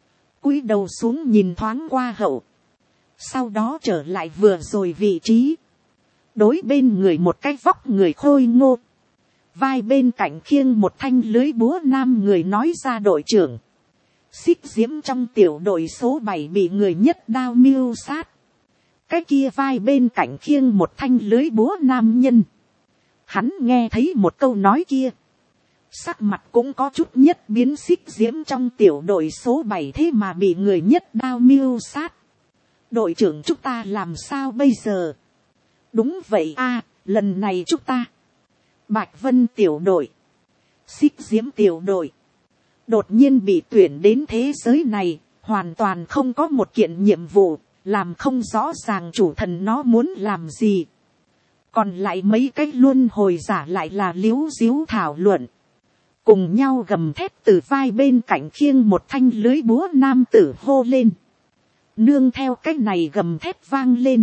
cúi đầu xuống nhìn thoáng qua hậu, sau đó trở lại vừa rồi vị trí, đối bên người một cái vóc người khôi ngô, vai bên cạnh khiêng một thanh lưới búa nam người nói ra: đội trưởng, xích diễm trong tiểu đội số bảy bị người nhất đao mưu sát. Cái kia vai bên cạnh khiêng một thanh lưới búa nam nhân, hắn nghe thấy một câu nói kia, sắc mặt cũng có chút nhất biến. Xích diễm trong tiểu đội số bảy thế mà bị người nhất đao mưu sát. Đội trưởng, chúng ta làm sao bây giờ? Đúng vậy a, lần này chúng ta, Bạch Vân tiểu đội, Xích diễm tiểu đội, đột nhiên bị tuyển đến thế giới này, hoàn toàn không có một kiện nhiệm vụ, làm không rõ ràng chủ thần nó muốn làm gì. Còn lại mấy cái luân hồi giả lại là liếu díu thảo luận, cùng nhau gầm thét từ vai bên cạnh khiêng một thanh lưới búa nam tử hô lên. Nương theo cái này gầm thét vang lên,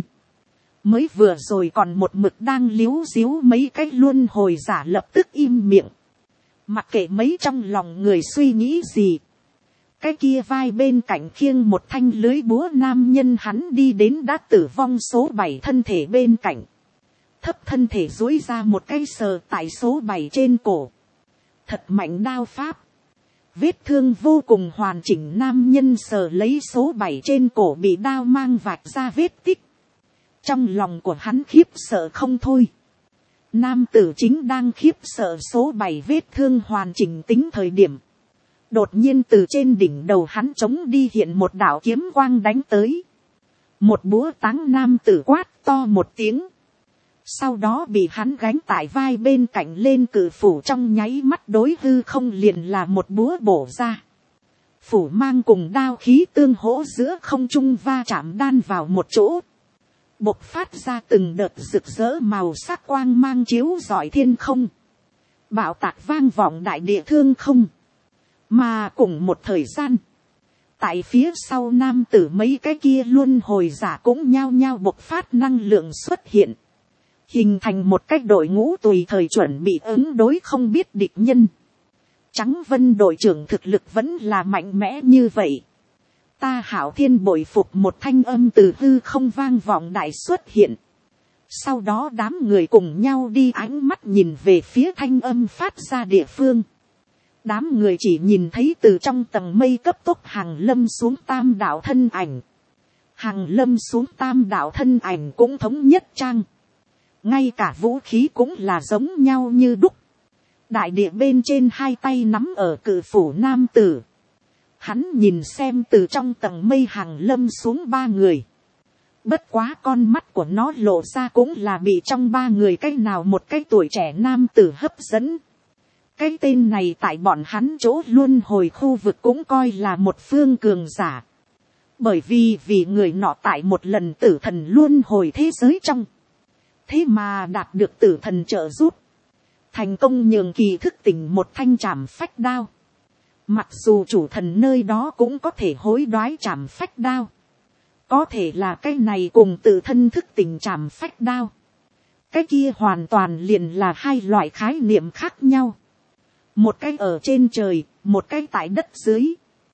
mới vừa rồi còn một mực đang liếu díu mấy cái luân hồi giả lập tức im miệng, mặc kệ mấy trong lòng người suy nghĩ gì. Cái kia vai bên cạnh khiêng một thanh lưới búa nam nhân, hắn đi đến đã tử vong số bảy thân thể bên cạnh, thấp thân thể duỗi ra một cái sờ tại số bảy trên cổ, thật mạnh đao pháp, vết thương vô cùng hoàn chỉnh. Nam nhân sờ lấy số bảy trên cổ bị đao mang vạch ra vết tích, trong lòng của hắn khiếp sợ không thôi. Nam tử chính đang khiếp sợ số bảy vết thương hoàn chỉnh tính thời điểm, đột nhiên từ trên đỉnh đầu hắn chống đi hiện một đạo kiếm quang đánh tới, một búa táng nam tử quát to một tiếng, sau đó bị hắn gánh tại vai bên cạnh lên cự phủ, trong nháy mắt đối hư không liền là một búa bổ ra. Phủ mang cùng đao khí tương hỗ giữa không trung va chạm đan vào một chỗ, bộc phát ra từng đợt rực rỡ màu sắc quang mang chiếu rọi thiên không, bạo tạc vang vọng đại địa thương không. Mà cùng một thời gian, tại phía sau nam tử mấy cái kia luân hồi giả cũng nhao nhao bộc phát năng lượng xuất hiện, hình thành một cái đội ngũ tùy thời chuẩn bị ứng đối không biết địch nhân. Trắng Vân đội trưởng thực lực vẫn là mạnh mẽ như vậy. Ta Hảo Thiên bội phục, một thanh âm từ hư không vang vọng đại xuất hiện. Sau đó đám người cùng nhau đi ánh mắt nhìn về phía thanh âm phát ra địa phương. Đám người chỉ nhìn thấy từ trong tầng mây cấp tốc hàng lâm xuống tam đạo thân ảnh. Hàng lâm xuống tam đạo thân ảnh cũng thống nhất trang. Ngay cả vũ khí cũng là giống nhau như đúc. Đại địa bên trên hai tay nắm ở cự phủ nam tử. Hắn nhìn xem từ trong tầng mây hàng lâm xuống ba người. Bất quá con mắt của nó lộ ra cũng là bị trong ba người cái nào một cái tuổi trẻ nam tử hấp dẫn. Cái tên này tại bọn hắn chỗ luân hồi khu vực cũng coi là một phương cường giả. Bởi vì vì người nọ tại một lần tử thần luân hồi thế giới trong. Thế mà đạt được tử thần trợ giúp. Thành công nhường kỳ thức tỉnh một thanh trảm phách đao. Mặc dù chủ thần nơi đó cũng có thể hối đoái trảm phách đao. Có thể là cái này cùng tự thân thức tỉnh trảm phách đao. Cái kia hoàn toàn liền là hai loại khái niệm khác nhau. Một cái ở trên trời, một cái tại đất dưới.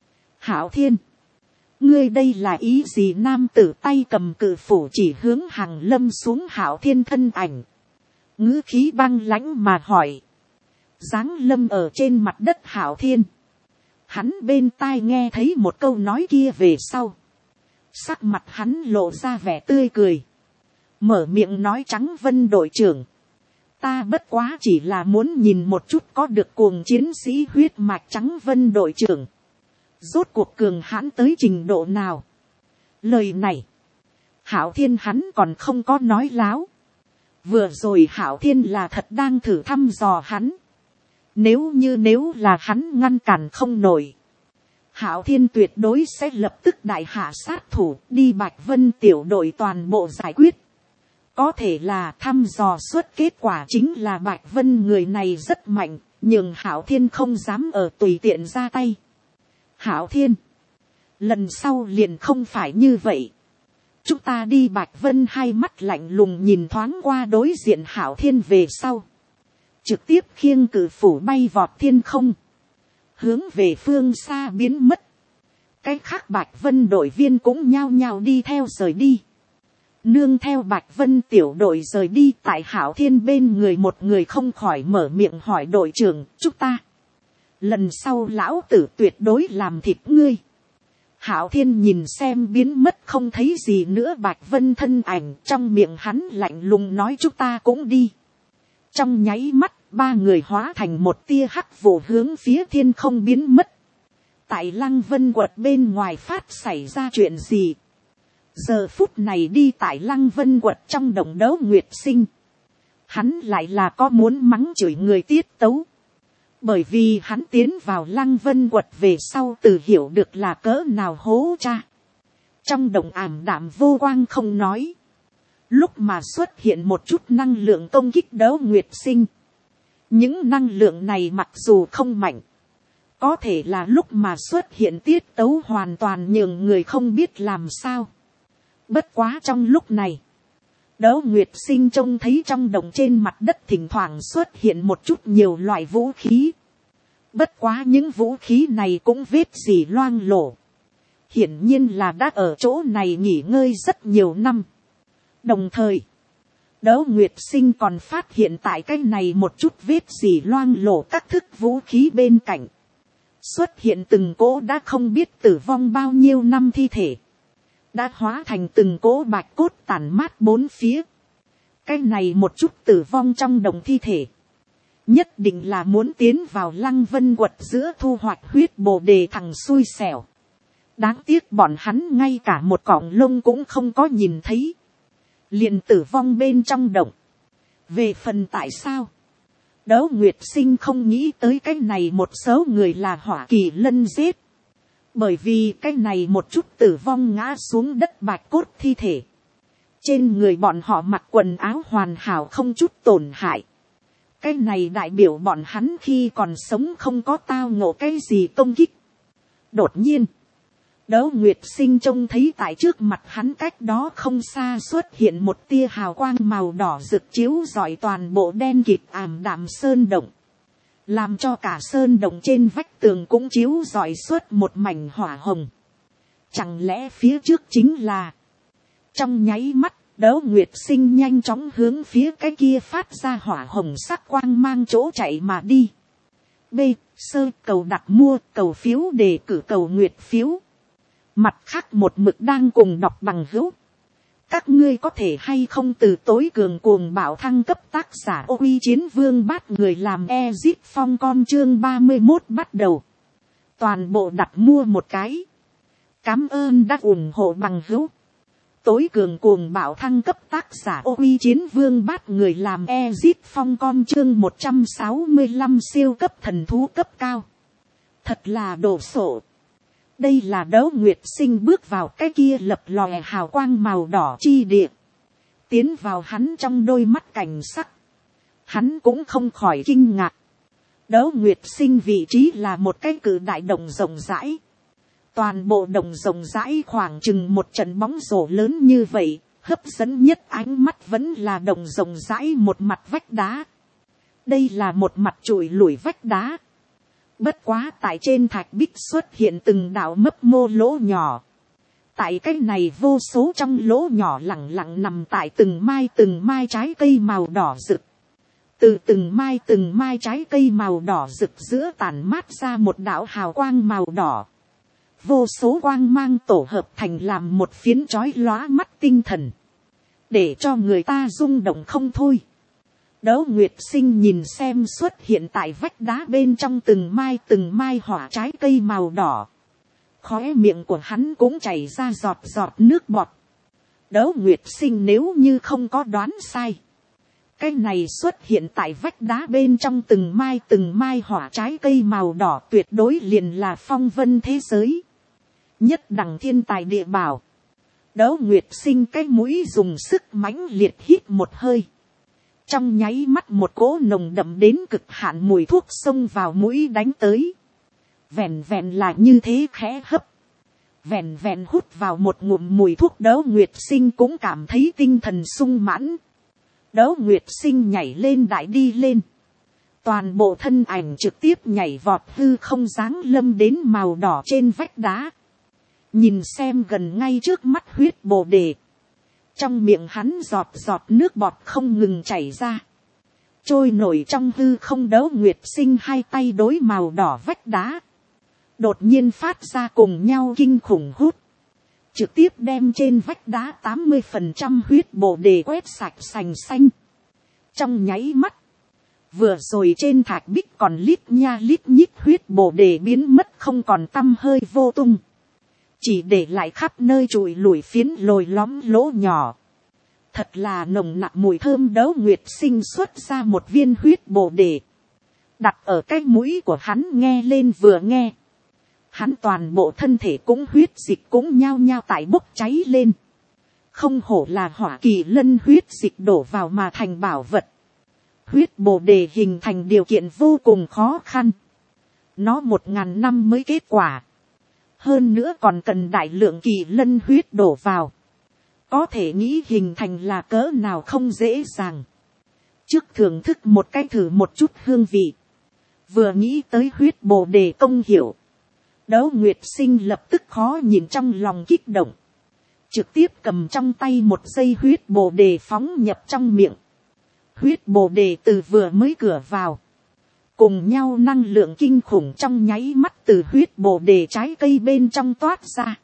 Hảo Thiên, ngươi đây là ý gì? Nam tử tay cầm cự phủ chỉ hướng hàng lâm xuống Hảo Thiên thân ảnh. Ngữ khí băng lãnh mà hỏi. Giáng lâm ở trên mặt đất Hảo Thiên. Hắn bên tai nghe thấy một câu nói kia về sau. Sắc mặt hắn lộ ra vẻ tươi cười. Mở miệng nói, Trắng Vân đội trưởng. Ta bất quá chỉ là muốn nhìn một chút có được cuồng chiến sĩ huyết mạch. Trắng Vân đội trưởng. Rốt cuộc cường hãn tới trình độ nào? Lời này. Hạo Thiên hắn còn không có nói láo. Vừa rồi Hạo Thiên là thật đang thử thăm dò hắn. Nếu như nếu là hắn ngăn cản không nổi, Hạo Thiên tuyệt đối sẽ lập tức đại hạ sát thủ đi Bạch Vân tiểu đội toàn bộ giải quyết. Có thể là thăm dò suốt kết quả chính là Bạch Vân người này rất mạnh, nhưng Hạo Thiên không dám ở tùy tiện ra tay. Hạo Thiên, lần sau liền không phải như vậy. Chúng ta đi. Bạch Vân hai mắt lạnh lùng nhìn thoáng qua đối diện Hạo Thiên về sau, trực tiếp khiêng cử phủ bay vọt thiên không, hướng về phương xa biến mất. Cái khác Bạch Vân đội viên cũng nhao nhao đi theo rời đi. Nương theo Bạch Vân tiểu đội rời đi, tại Hạo Thiên bên người một người không khỏi mở miệng hỏi đội trưởng, chúng ta lần sau lão tử tuyệt đối làm thịt ngươi. Hạo Thiên nhìn xem biến mất không thấy gì nữa Bạch Vân thân ảnh, trong miệng hắn lạnh lùng nói chúng ta cũng đi. Trong nháy mắt, ba người hóa thành một tia hắc vụ hướng phía thiên không biến mất. Tại Lăng Vân quật bên ngoài phát xảy ra chuyện gì? Giờ phút này đi tại Lăng Vân quật trong đồng đấu Nguyệt Sinh, hắn lại là có muốn mắng chửi người tiết tấu. Bởi vì hắn tiến vào Lăng Vân quật về sau từ hiểu được là cỡ nào hố cha. Trong đồng ảm đạm vô quang không nói. Lúc mà xuất hiện một chút năng lượng công kích đấu Nguyệt Sinh. Những năng lượng này mặc dù không mạnh, có thể là lúc mà xuất hiện tiết tấu hoàn toàn nhường người không biết làm sao. Bất quá trong lúc này, Đấu Nguyệt Sinh trông thấy trong đồng trên mặt đất thỉnh thoảng xuất hiện một chút nhiều loại vũ khí. Bất quá những vũ khí này cũng vết gì loang lổ. Hiển nhiên là đã ở chỗ này nghỉ ngơi rất nhiều năm. Đồng thời, Đấu Nguyệt Sinh còn phát hiện tại cái này một chút vết gì loang lổ các thức vũ khí bên cạnh. Xuất hiện từng cỗ đã không biết tử vong bao nhiêu năm thi thể. Đã hóa thành từng cỗ bạch cốt tàn mát bốn phía. Cái này một chút tử vong trong đồng thi thể, nhất định là muốn tiến vào Lăng Vân quật giữa thu hoạch huyết bồ đề thằng xui xẻo. Đáng tiếc bọn hắn ngay cả một cọng lông cũng không có nhìn thấy, liền tử vong bên trong động. Về phần tại sao, Đấu Nguyệt Sinh không nghĩ tới cái này một số người là Hỏa Kỳ Lân giết. Bởi vì cái này một chút tử vong ngã xuống đất bạch cốt thi thể, trên người bọn họ mặc quần áo hoàn hảo không chút tổn hại. Cái này đại biểu bọn hắn khi còn sống không có tao ngộ cái gì công kích. Đột nhiên, Đấu Nguyệt Sinh trông thấy tại trước mặt hắn cách đó không xa xuất hiện một tia hào quang màu đỏ rực chiếu rọi toàn bộ đen kịt ảm đạm sơn động, làm cho cả sơn động trên vách tường cũng chiếu rọi suốt một mảnh hỏa hồng. Chẳng lẽ phía trước chính là... Trong nháy mắt, Đấu Nguyệt Sinh nhanh chóng hướng phía cái kia phát ra hỏa hồng sắc quang mang chỗ chạy mà đi. B. Sơ cầu đặt mua, cầu phiếu đề cử, cầu nguyệt phiếu. Mặt khác một mực đang cùng đọc bằng hữu. Các ngươi có thể hay không từ tối cường cuồng bạo thăng cấp. Tác giả Ô Uy Chiến Vương Bát người làm Ezit Phong con chương ba mươi mốt bắt đầu. Toàn bộ đặt mua một cái. Cám ơn đã ủng hộ bằng hữu. Tối cường cuồng bạo thăng cấp. Tác giả Ô Uy Chiến Vương Bát người làm Ezit Phong con chương một trăm sáu mươi lăm siêu cấp thần thú cấp cao. Thật là đồ sộ. Đây là Đấu Nguyệt Sinh bước vào cái kia lập lòe hào quang màu đỏ chi địa. Tiến vào hắn trong đôi mắt cảnh sắc, hắn cũng không khỏi kinh ngạc. Đấu Nguyệt Sinh vị trí là một cái cự đại đồng rộng rãi. Toàn bộ đồng rộng rãi khoảng chừng một trận bóng rổ lớn như vậy. Hấp dẫn nhất ánh mắt vẫn là đồng rộng rãi một mặt vách đá. Đây là một mặt trụi lủi vách đá. Bất quá tại trên thạch bích xuất hiện từng đạo mấp mô lỗ nhỏ. Tại cái này vô số trong lỗ nhỏ lẳng lặng nằm tại từng mai từng mai trái cây màu đỏ rực. Từ từng mai từng mai trái cây màu đỏ rực giữa tản mát ra một đạo hào quang màu đỏ. Vô số quang mang tổ hợp thành làm một phiến chói lóa mắt tinh thần. Để cho người ta rung động không thôi. Đấu Nguyệt Sinh nhìn xem xuất hiện tại vách đá bên trong từng mai từng mai hỏa trái cây màu đỏ. Khóe miệng của hắn cũng chảy ra giọt giọt nước bọt. Đấu Nguyệt Sinh nếu như không có đoán sai, cái này xuất hiện tại vách đá bên trong từng mai từng mai hỏa trái cây màu đỏ tuyệt đối liền là phong vân thế giới. Nhất đẳng thiên tài địa bảo. Đấu Nguyệt Sinh cái mũi dùng sức mãnh liệt hít một hơi. Trong nháy mắt một cỗ nồng đậm đến cực hạn mùi thuốc xông vào mũi đánh tới. Vẹn vẹn là như thế khẽ hấp. Vẹn vẹn hút vào một ngụm mùi thuốc, Đấu Nguyệt Sinh cũng cảm thấy tinh thần sung mãn. Đấu Nguyệt Sinh nhảy lên đại đi lên. Toàn bộ thân ảnh trực tiếp nhảy vọt hư không giáng lâm đến màu đỏ trên vách đá. Nhìn xem gần ngay trước mắt huyết bồ đề. Trong miệng hắn giọt giọt nước bọt không ngừng chảy ra. Trôi nổi trong hư không. Đấu Nguyệt Sinh hai tay đối màu đỏ vách đá. Đột nhiên phát ra cùng nhau kinh khủng hút. Trực tiếp đem trên vách đá tám mươi phần trăm huyết bồ đề quét sạch sành xanh. Trong nháy mắt. Vừa rồi trên thạch bích còn lít nha lít nhít huyết bồ đề biến mất không còn tăm hơi vô tung. Chỉ để lại khắp nơi trụi lủi phiến lồi lõm lỗ nhỏ. Thật là nồng nặc mùi thơm. Đấu Nguyệt Sinh xuất ra một viên huyết bồ đề. Đặt ở cái mũi của hắn nghe lên vừa nghe. Hắn toàn bộ thân thể cũng huyết dịch cũng nhao nhao tại bốc cháy lên. Không hổ là hỏa kỳ lân huyết dịch đổ vào mà thành bảo vật. Huyết bồ đề hình thành điều kiện vô cùng khó khăn. Nó một ngàn năm mới kết quả. Hơn nữa còn cần đại lượng kỳ lân huyết đổ vào. Có thể nghĩ hình thành là cỡ nào không dễ dàng. Trước thưởng thức một cái thử một chút hương vị. Vừa nghĩ tới huyết bồ đề công hiệu. Đấu Nguyệt Sinh lập tức khó nhìn trong lòng kích động. Trực tiếp cầm trong tay một dây huyết bồ đề phóng nhập trong miệng. Huyết bồ đề từ vừa mới cửa vào. Cùng nhau năng lượng kinh khủng trong nháy mắt từ huyết bồ đề trái cây bên trong toát ra.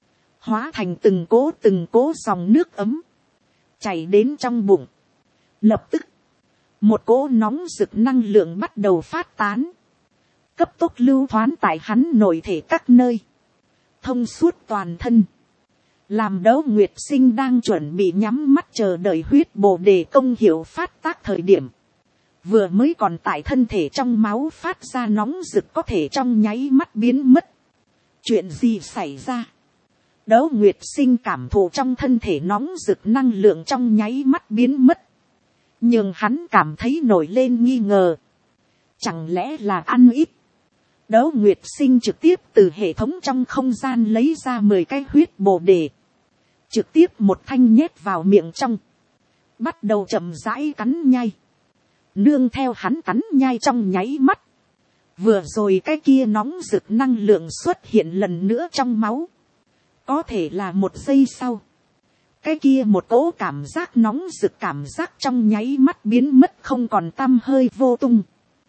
Hóa thành từng cỗ từng cỗ dòng nước ấm. Chảy đến trong bụng. Lập tức. Một cỗ nóng rực năng lượng bắt đầu phát tán. Cấp tốc lưu thoán tại hắn nội thể các nơi. Thông suốt toàn thân. Làm Đấu Nguyệt Sinh đang chuẩn bị nhắm mắt chờ đợi huyết bồ đề công hiệu phát tác thời điểm. Vừa mới còn tại thân thể trong máu phát ra nóng rực có thể trong nháy mắt biến mất. Chuyện gì xảy ra? Đấu Nguyệt Sinh cảm thụ trong thân thể nóng rực năng lượng trong nháy mắt biến mất. Nhưng hắn cảm thấy nổi lên nghi ngờ. Chẳng lẽ là ăn ít? Đấu Nguyệt Sinh trực tiếp từ hệ thống trong không gian lấy ra mười cái huyết bồ đề. Trực tiếp một thanh nhét vào miệng trong. Bắt đầu chậm rãi cắn nhai. Nương theo hắn cắn nhai trong nháy mắt. Vừa rồi cái kia nóng rực năng lượng xuất hiện lần nữa trong máu. Có thể là một giây sau. Cái kia một cỗ cảm giác nóng rực cảm giác trong nháy mắt biến mất không còn tăm hơi vô tung.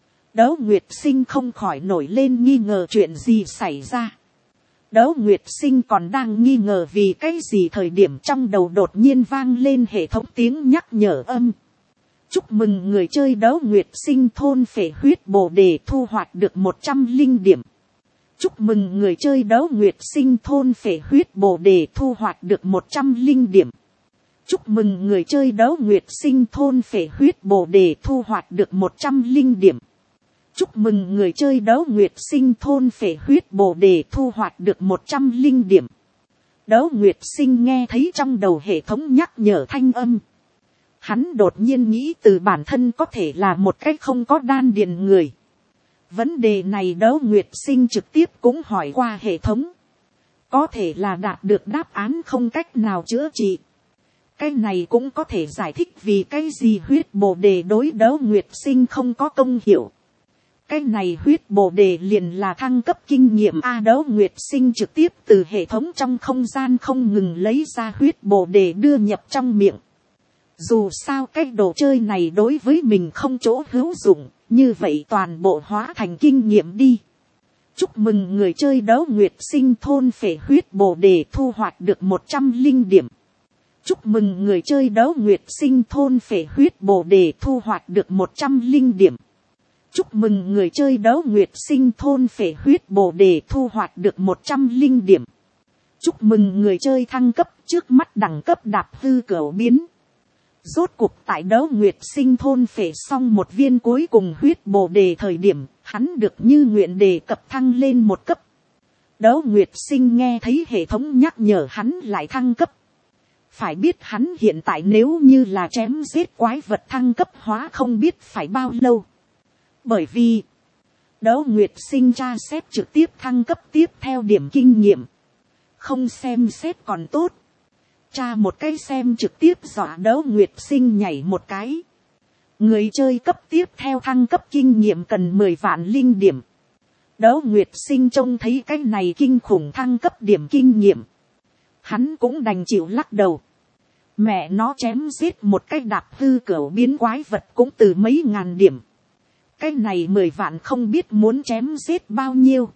Đấu Nguyệt Sinh không khỏi nổi lên nghi ngờ chuyện gì xảy ra. Đấu Nguyệt Sinh còn đang nghi ngờ vì cái gì thời điểm trong đầu đột nhiên vang lên hệ thống tiếng nhắc nhở âm. Chúc mừng người chơi Đấu Nguyệt Sinh thôn phệ huyết bồ đề thu hoạch được một trăm linh điểm. Chúc mừng người chơi Đấu Nguyệt Sinh thôn phệ huyết bồ đề thu hoạch được một trăm linh điểm. Chúc mừng người chơi Đấu Nguyệt Sinh thôn phệ huyết bồ đề thu hoạch được một trăm linh điểm. Chúc mừng người chơi Đấu Nguyệt Sinh thôn phệ huyết bồ đề thu hoạch được một trăm linh điểm. Đấu Nguyệt Sinh nghe thấy trong đầu hệ thống nhắc nhở thanh âm. Hắn đột nhiên nghĩ từ bản thân có thể là một cách không có đan điền người. Vấn đề này Đấu Nguyệt Sinh trực tiếp cũng hỏi qua hệ thống. Có thể là đạt được đáp án không cách nào chữa trị. Cái này cũng có thể giải thích vì cái gì huyết bồ đề đối Đấu Nguyệt Sinh không có công hiệu. Cái này huyết bồ đề liền là thăng cấp kinh nghiệm A. Đấu Nguyệt Sinh trực tiếp từ hệ thống trong không gian không ngừng lấy ra huyết bồ đề đưa nhập trong miệng. Dù sao cái đồ chơi này đối với mình không chỗ hữu dụng, như vậy toàn bộ hóa thành kinh nghiệm đi. Chúc mừng người chơi Đấu Nguyệt Sinh thôn phệ huyết bồ đề thu hoạch được một trăm linh điểm. Chúc mừng người chơi Đấu Nguyệt Sinh thôn phệ huyết bồ đề thu hoạch được một trăm linh điểm. Chúc mừng người chơi Đấu Nguyệt Sinh thôn phệ huyết bồ đề thu hoạch được một trăm linh điểm. chúc mừng người chơi thăng cấp, trước mắt đẳng cấp đạp hư cửu biến. Rốt cuộc tại Đấu Nguyệt Sinh thôn phệ xong một viên cuối cùng huyết bồ đề thời điểm, hắn được như nguyện đề cập thăng lên một cấp. Đấu Nguyệt Sinh nghe thấy hệ thống nhắc nhở hắn lại thăng cấp. Phải biết hắn hiện tại nếu như là chém giết quái vật thăng cấp hóa không biết phải bao lâu. Bởi vì Đấu Nguyệt Sinh tra xét trực tiếp thăng cấp tiếp theo điểm kinh nghiệm. Không xem xét còn tốt. Tra một cái xem trực tiếp dọa Đấu Nguyệt Sinh nhảy một cái. Người chơi cấp tiếp theo thăng cấp kinh nghiệm cần mười vạn linh điểm. Đấu Nguyệt Sinh trông thấy cái này kinh khủng thăng cấp điểm kinh nghiệm. Hắn cũng đành chịu lắc đầu. Mẹ nó chém giết một cái đạp hư cửu biến quái vật cũng từ mấy ngàn điểm. Cái này mười vạn không biết muốn chém giết bao nhiêu.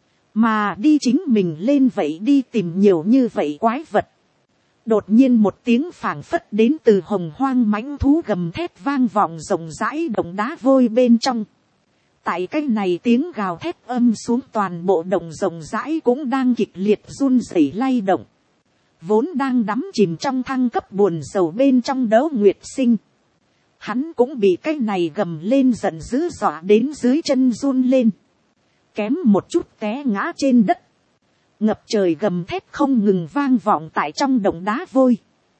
Mà đi chính mình lên vậy đi tìm nhiều như vậy quái vật. Đột nhiên một tiếng phảng phất đến từ hồng hoang mãnh thú gầm thét vang vọng rộng rãi động đá vôi bên trong. Tại cái này tiếng gào thét âm xuống toàn bộ động rộng rãi cũng đang kịch liệt run rẩy lay động. Vốn đang đắm chìm trong thăng cấp buồn sầu bên trong Đấu Nguyệt Sinh. Hắn cũng bị cái này gầm lên giận dữ dọa đến dưới chân run lên. Kém một chút té ngã trên đất. Ngập trời gầm thét không ngừng vang vọng tại trong động đá vôi.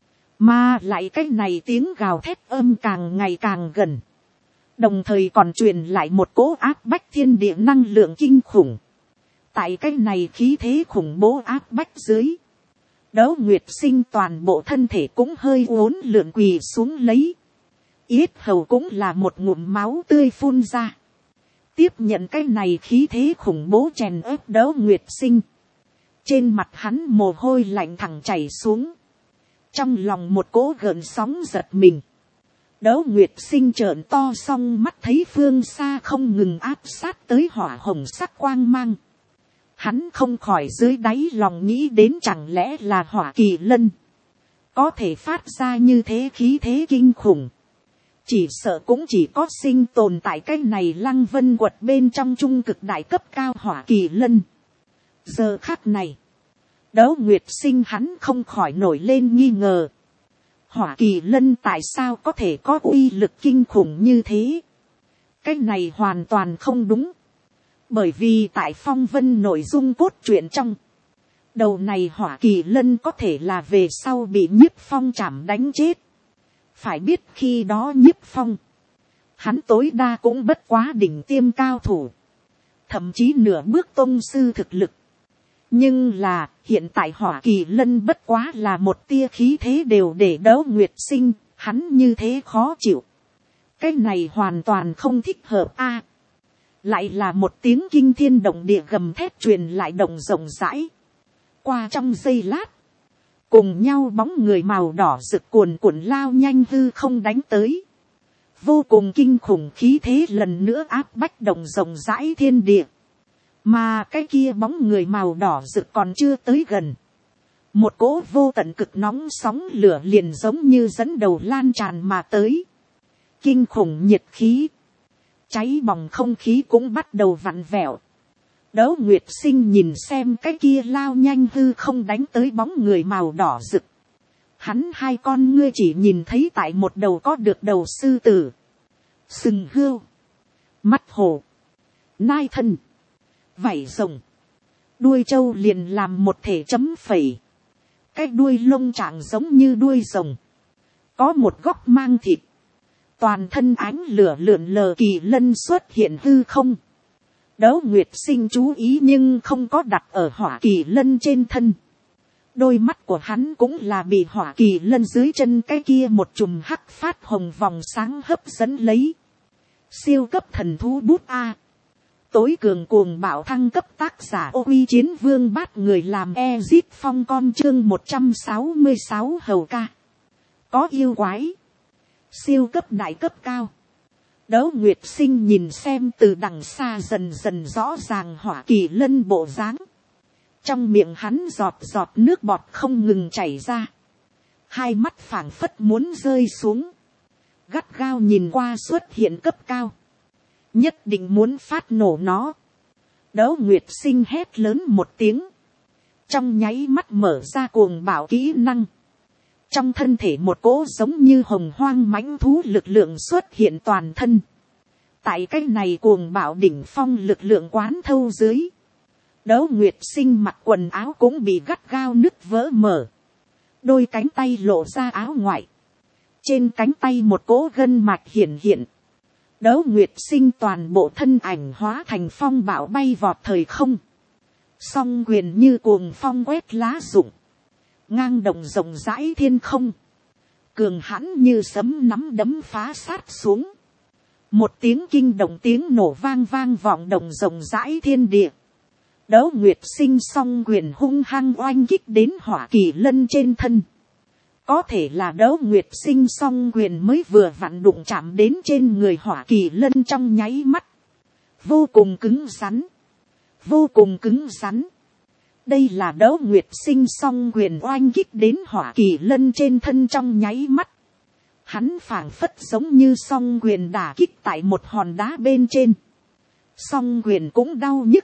Mà lại cái này tiếng gào thét âm càng ngày càng gần. Đồng thời còn truyền lại một cỗ áp bách thiên địa năng lượng kinh khủng. Tại cái này khí thế khủng bố áp bách dưới. Đấu Nguyệt Sinh toàn bộ thân thể cũng hơi uốn lượn quỳ xuống lấy. Yết hầu cũng là một ngụm máu tươi phun ra. Tiếp nhận cái này khí thế khủng bố chèn ép Đấu Nguyệt Sinh. Trên mặt hắn mồ hôi lạnh thẳng chảy xuống. Trong lòng một cỗ gợn sóng giật mình. Đấu Nguyệt Sinh trợn to song mắt thấy phương xa không ngừng áp sát tới hỏa hồng sắc quang mang. Hắn không khỏi dưới đáy lòng nghĩ đến chẳng lẽ là Hỏa Kỳ Lân. Có thể phát ra như thế khí thế kinh khủng. Chỉ sợ cũng chỉ có sinh tồn tại cái này Lăng Vân quật bên trong trung cực đại cấp cao Hỏa Kỳ Lân. Giờ khắc này. Đấu Nguyệt Sinh hắn không khỏi nổi lên nghi ngờ. Hỏa Kỳ Lân tại sao có thể có uy lực kinh khủng như thế? Cái này hoàn toàn không đúng. Bởi vì tại phong vân nội dung cốt truyện trong. Đầu này Hỏa Kỳ Lân có thể là về sau bị Nhiếp Phong chảm đánh chết. Phải biết khi đó Nhiếp Phong. Hắn tối đa cũng bất quá đỉnh tiêm cao thủ. Thậm chí nửa bước tông sư thực lực. Nhưng là hiện tại Hỏa Kỳ Lân bất quá là một tia khí thế đều để Đấu Nguyệt Sinh. Hắn như thế khó chịu. Cái này hoàn toàn không thích hợp a. Lại là một tiếng kinh thiên động địa gầm thét truyền lại động rộng rãi. Qua trong giây lát. Cùng nhau bóng người màu đỏ rực cuồn cuộn lao nhanh hư không đánh tới. Vô cùng kinh khủng khí thế lần nữa áp bách động rộng rãi thiên địa. Mà cái kia bóng người màu đỏ rực còn chưa tới gần. Một cỗ vô tận cực nóng sóng lửa liền giống như dẫn đầu lan tràn mà tới. Kinh khủng nhiệt khí. Cháy bỏng không khí cũng bắt đầu vặn vẹo. Đấu Nguyệt Sinh nhìn xem cái kia lao nhanh hư không đánh tới bóng người màu đỏ rực. Hắn hai con ngươi chỉ nhìn thấy tại một đầu có được đầu sư tử. Sừng hươu. Mắt hổ. Nai thân. Vảy rồng. Đuôi trâu liền làm một thể chấm phẩy. Cái đuôi lông trạng giống như đuôi rồng. Có một góc mang thịt. Toàn thân ánh lửa lượn lờ Kỳ Lân xuất hiện hư không. Đấu Nguyệt Sinh chú ý nhưng không có đặt ở Hỏa Kỳ Lân trên thân. Đôi mắt của hắn cũng là bị Hỏa Kỳ Lân dưới chân cái kia một chùm hắc phát hồng vòng sáng hấp dẫn lấy. Siêu cấp thần thú bút A. Tối cường cuồng bạo thăng cấp tác giả Ô Uy Chiến Vương Bát người làm Ezit Phong con chương một trăm sáu mươi sáu hầu ca. Có yêu quái. Siêu cấp đại cấp cao. Đấu Nguyệt Sinh nhìn xem từ đằng xa dần dần rõ ràng Hỏa Kỳ Lân bộ dáng. Trong miệng hắn giọt giọt nước bọt không ngừng chảy ra. Hai mắt phảng phất muốn rơi xuống. Gắt gao nhìn qua xuất hiện cấp cao. Nhất định muốn phát nổ nó. Đấu Nguyệt Sinh hét lớn một tiếng. trong nháy mắt mở ra cuồng bạo kỹ năng. Trong thân thể một cỗ giống như hồng hoang mãnh thú lực lượng xuất hiện toàn thân. Tại cái này cuồng bạo đỉnh phong lực lượng quán thâu dưới. Đấu Nguyệt Sinh mặc quần áo cũng bị gắt gao nứt vỡ mở. Đôi cánh tay lộ ra áo ngoại. Trên cánh tay một cỗ gân mạch hiện hiện. Đấu Nguyệt Sinh toàn bộ thân ảnh hóa thành phong bạo bay vọt thời không. Song quyền như cuồng phong quét lá rụng. Ngang động rộng rãi thiên không. Cường hãn như sấm nắm đấm phá sát xuống. Một tiếng kinh động tiếng nổ vang vang vọng động rộng rãi thiên địa. Đấu Nguyệt Sinh song quyền hung hăng oanh kích đến Hỏa Kỳ Lân trên thân. Có thể là Đấu Nguyệt Sinh song quyền mới vừa vặn đụng chạm đến trên người Hỏa Kỳ Lân trong nháy mắt. Vô cùng cứng rắn. Vô cùng cứng rắn. Đây là Đấu Nguyệt Sinh song quyền oanh kích đến Hỏa Kỳ Lân trên thân trong nháy mắt. Hắn phảng phất giống như song quyền đả kích tại một hòn đá bên trên. Song quyền cũng đau nhức.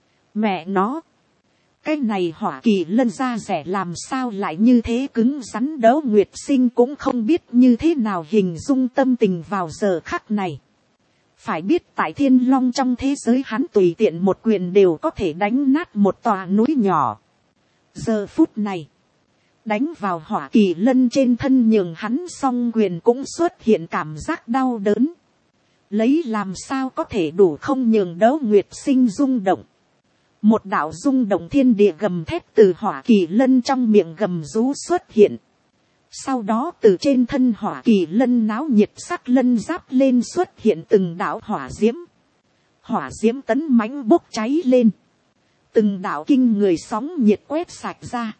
Mẹ nó. Cái này Hỏa Kỳ Lân da rẻ làm sao lại như thế cứng rắn. Đấu Nguyệt Sinh cũng không biết như thế nào hình dung tâm tình vào giờ khắc này. Phải biết tại Thiên Long trong thế giới hắn tùy tiện một quyền đều có thể đánh nát một tòa núi nhỏ. Giờ phút này. Đánh vào Hỏa Kỳ Lân trên thân nhường hắn song quyền cũng xuất hiện cảm giác đau đớn. Lấy làm sao có thể đủ không nhường Đấu Nguyệt Sinh rung động. Một đạo rung động thiên địa gầm thép từ Hỏa Kỳ Lân trong miệng gầm rú xuất hiện. Sau đó từ trên thân Hỏa Kỳ Lân náo nhiệt sắc lân giáp lên xuất hiện từng đạo hỏa diễm. Hỏa diễm tấn mãnh bốc cháy lên. Từng đạo kinh người sóng nhiệt quét sạch ra.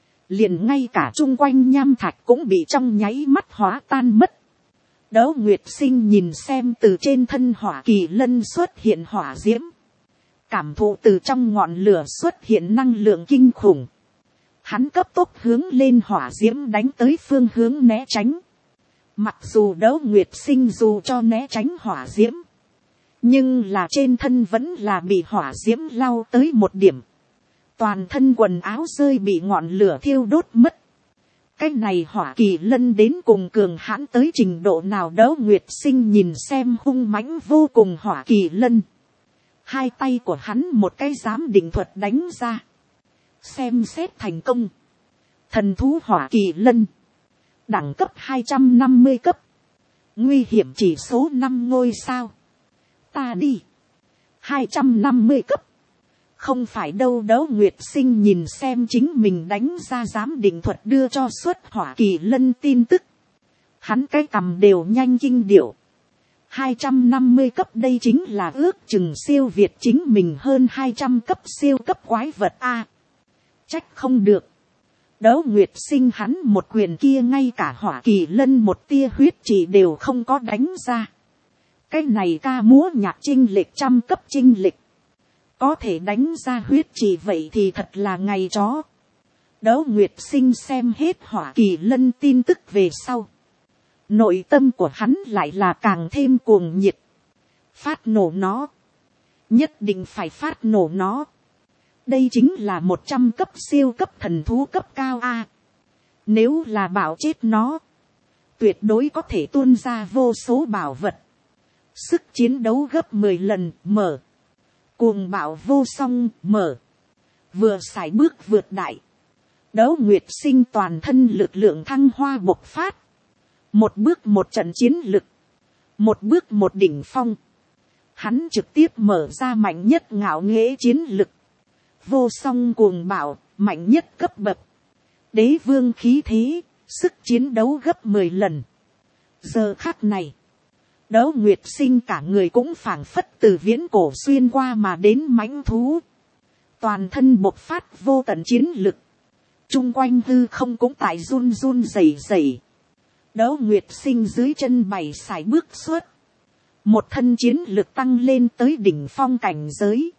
Liền ngay cả chung quanh nham thạch cũng bị trong nháy mắt hóa tan mất. Đấu Nguyệt Sinh nhìn xem từ trên thân Hỏa Kỳ Lân xuất hiện hỏa diễm. Cảm thụ từ trong ngọn lửa xuất hiện năng lượng kinh khủng. Hắn cấp tốc hướng lên hỏa diễm đánh tới phương hướng né tránh. Mặc dù Đấu Nguyệt Sinh dù cho né tránh hỏa diễm. Nhưng là trên thân vẫn là bị hỏa diễm lau tới một điểm. Toàn thân quần áo rơi bị ngọn lửa thiêu đốt mất. Cái này Hỏa Kỳ Lân đến cùng cường hãn tới trình độ nào. Đấu Nguyệt Sinh nhìn xem hung mãnh vô cùng Hỏa Kỳ Lân. Hai tay của hắn một cái giám định thuật đánh ra. Xem xét thành công. Thần thú Hỏa Kỳ Lân. Đẳng cấp hai trăm năm mươi cấp. Nguy hiểm chỉ số năm ngôi sao. Ta đi. hai trăm năm mươi cấp. Không phải đâu. Đấu Nguyệt Sinh nhìn xem chính mình đánh ra giám định thuật đưa cho xuất Hỏa Kỳ Lân tin tức. Hắn cái cầm đều nhanh kinh điệu. hai trăm năm mươi cấp đây chính là ước chừng siêu việt chính mình hơn hai trăm cấp siêu cấp quái vật A. Trách không được. Đấu Nguyệt Sinh hắn một quyền kia ngay cả Hỏa Kỳ Lân một tia huyết chỉ đều không có đánh ra. Cái này ca múa nhạc chinh lệch trăm cấp chinh lệch. Có thể đánh ra huyết chỉ vậy thì thật là ngày chó. Đấu Nguyệt Sinh xem hết Hỏa Kỳ Lân tin tức về sau. Nội tâm của hắn lại là càng thêm cuồng nhiệt. Phát nổ nó. Nhất định phải phát nổ nó. Đây chính là một trăm cấp siêu cấp thần thú cấp cao A. Nếu là bảo chết nó. Tuyệt đối có thể tuôn ra vô số bảo vật. Sức chiến đấu gấp mười lần mở. Cuồng bạo vô song mở. Vừa sải bước vượt đại. Đấu Nguyệt Sinh toàn thân lực lượng thăng hoa bộc phát. Một bước một trận chiến lực. Một bước một đỉnh phong. Hắn trực tiếp mở ra mạnh nhất ngạo nghễ chiến lực. Vô song cuồng bạo, mạnh nhất cấp bậc. Đế vương khí thế, sức chiến đấu gấp mười lần. Giờ khắc này. Đấu Nguyệt Sinh cả người cũng phảng phất từ viễn cổ xuyên qua mà đến mãnh thú. Toàn thân bộc phát vô tận chiến lực. Trung quanh hư không cũng tại run run rẩy rẩy. Đấu Nguyệt Sinh dưới chân bảy sải bước xuất. Một thân chiến lực tăng lên tới đỉnh phong cảnh giới.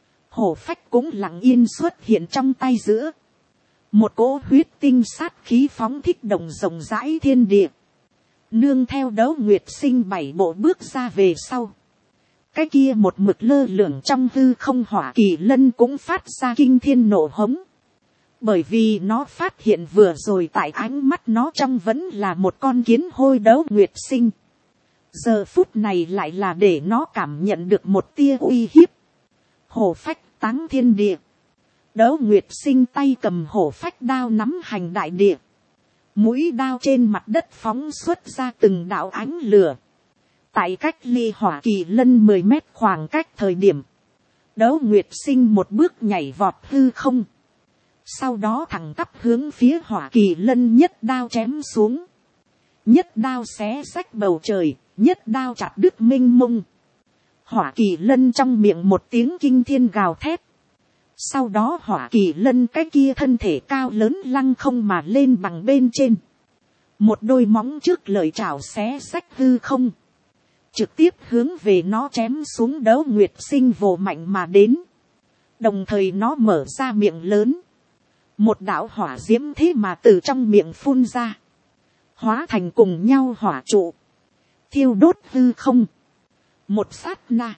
Hổ phách cũng lặng yên xuất hiện trong tay giữa. Một cỗ huyết tinh sát khí phóng thích đồng rộng rãi thiên địa. Nương theo Đấu Nguyệt Sinh bảy bộ bước ra về sau. Cái kia một mực lơ lửng trong hư không Hỏa Kỳ Lân cũng phát ra kinh thiên nộ hống. Bởi vì nó phát hiện vừa rồi tại ánh mắt nó trong vẫn là một con kiến hôi Đấu Nguyệt Sinh. Giờ phút này lại là để nó cảm nhận được một tia uy hiếp. Hổ phách táng thiên địa. Đấu Nguyệt Sinh tay cầm hổ phách đao nắm hành đại địa. Mũi đao trên mặt đất phóng xuất ra từng đạo ánh lửa. Tại cách ly Hỏa Kỳ Lân mười mét khoảng cách thời điểm. Đấu Nguyệt Sinh một bước nhảy vọt hư không. Sau đó thẳng tắp hướng phía Hỏa Kỳ Lân nhất đao chém xuống. Nhất đao xé rách bầu trời, nhất đao chặt đứt minh mông. Hỏa Kỳ Lân trong miệng một tiếng kinh thiên gào thét. Sau đó Hỏa Kỳ Lân cái kia thân thể cao lớn lăng không mà lên bằng bên trên. Một đôi móng trước lợi chảo xé rách hư không. Trực tiếp hướng về nó chém xuống Đấu Nguyệt Sinh vồ mạnh mà đến. Đồng thời nó mở ra miệng lớn. Một đạo hỏa diễm thế mà từ trong miệng phun ra. Hóa thành cùng nhau hỏa trụ. Thiêu đốt hư không. Một sát na.